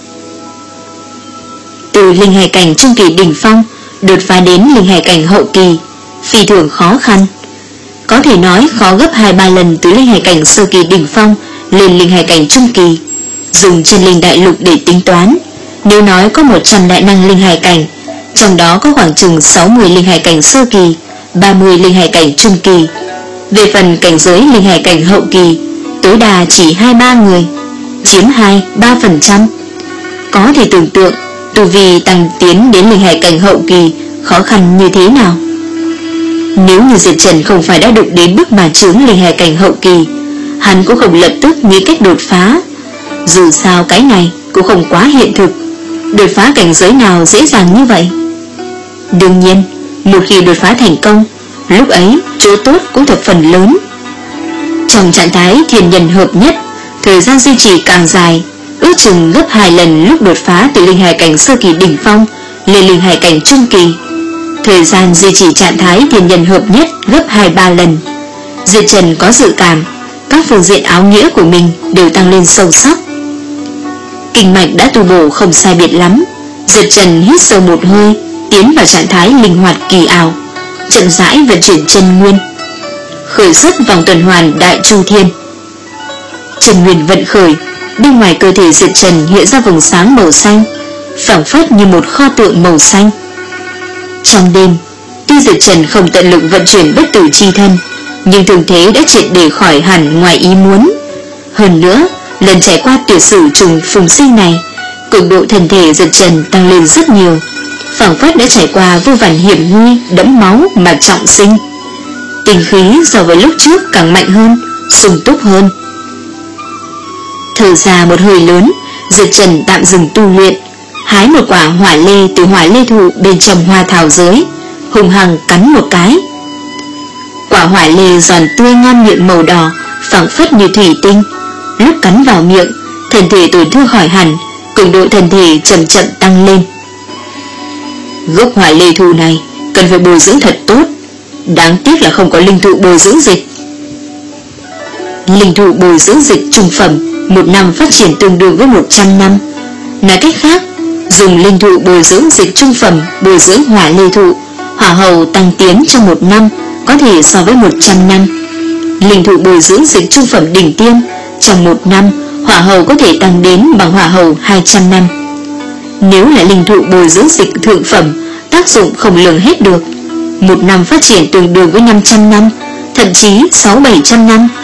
Từ linh hải cảnh trung kỳ đỉnh phong đột phá đến linh hải cảnh hậu kỳ phi thường khó khăn. Có thể nói khó gấp hai ba lần từ linh hải cảnh sơ kỳ đỉnh phong lên linh hải cảnh trung kỳ. Dùng chân linh đại lục để tính toán, nếu nói có một trăm đại năng linh hải cảnh, trong đó có khoảng chừng sáu mươi linh hải cảnh sơ kỳ, ba mươi linh hải cảnh trung kỳ. Về phần cảnh giới linh hải cảnh hậu kỳ, tối đa chỉ hai ba người, chiếm hai ba phần trăm. Có thể tưởng tượng, tu vi tăng tiến đến linh hải cảnh hậu kỳ khó khăn như thế nào. Nếu như Diệp Trần không phải đã đụng đến bước mà chướng linh hải cảnh hậu kỳ, hắn cũng không lập tức nghĩ cách đột phá. Dù sao cái này cũng không quá hiện thực, đột phá cảnh giới nào dễ dàng như vậy. Đương nhiên, một khi đột phá thành công, lúc ấy chỗ tốt cũng thập phần lớn. Trong trạng thái thiên nhân hợp nhất, thời gian duy trì càng dài, ước chừng gấp hai lần lúc đột phá từ linh hải cảnh sơ kỳ đỉnh phong lên linh hải cảnh trung kỳ. Thời gian duy trì trạng thái thiên nhân hợp nhất gấp hai ba lần. Diệp Trần có dự cảm các phương diện áo nghĩa của mình đều tăng lên sâu sắc. Kinh mạch đã tu bổ không sai biệt lắm. Diệp Trần hít sâu một hơi, tiến vào trạng thái linh hoạt kỳ ảo, chậm rãi vận chuyển chân nguyên, khởi xuất vòng tuần hoàn đại chu thiên. Chân nguyên vận khởi, bên ngoài cơ thể Diệp Trần hiện ra vầng sáng màu xanh, phảng phất như một kho tượng màu xanh. Trong đêm, tuy Diệp Trần không tận lực vận chuyển bất tử chi thân, nhưng thương thế đã triệt để khỏi hẳn ngoài ý muốn. Hơn nữa, lần trải qua tuyệt sử trùng phùng sinh này, cường độ thân thể Diệp Trần tăng lên rất nhiều, phảng phất đã trải qua vô vàn hiểm nguy đẫm máu mà trọng sinh. Tinh khí so với lúc trước càng mạnh hơn, sung túc hơn. Thở ra một hơi lớn, Diệp Trần tạm dừng tu luyện, hái một quả hỏa lê từ hỏa lê thụ bên trong hoa thảo giới, hùng hăng cắn một cái. Quả hỏa lê giòn tươi ngon miệng màu đỏ, phảng phất như thủy tinh. Lúc cắn vào miệng, thân thể tổn thương khỏi hẳn, cường độ thân thể chậm chậm tăng lên. Gốc hỏa lê thụ này cần phải bồi dưỡng thật tốt, đáng tiếc là không có linh thụ bồi dưỡng dịch. Linh thụ bồi dưỡng dịch trung phẩm, một năm phát triển tương đương với một trăm năm. Nói cách khác, dùng linh thụ bồi dưỡng dịch trung phẩm bồi dưỡng hỏa lê thụ, hỏa hầu tăng tiến trong một năm có thể so với một trăm năm. Linh thụ bồi dưỡng dịch trung phẩm đỉnh tiêm, trong một năm hỏa hầu có thể tăng đến bằng hỏa hầu hai trăm năm. Nếu là linh thụ bồi dưỡng dịch thượng phẩm, tác dụng không lường hết được, một năm phát triển tương đương với năm trăm năm, thậm chí sáu bảy trăm năm.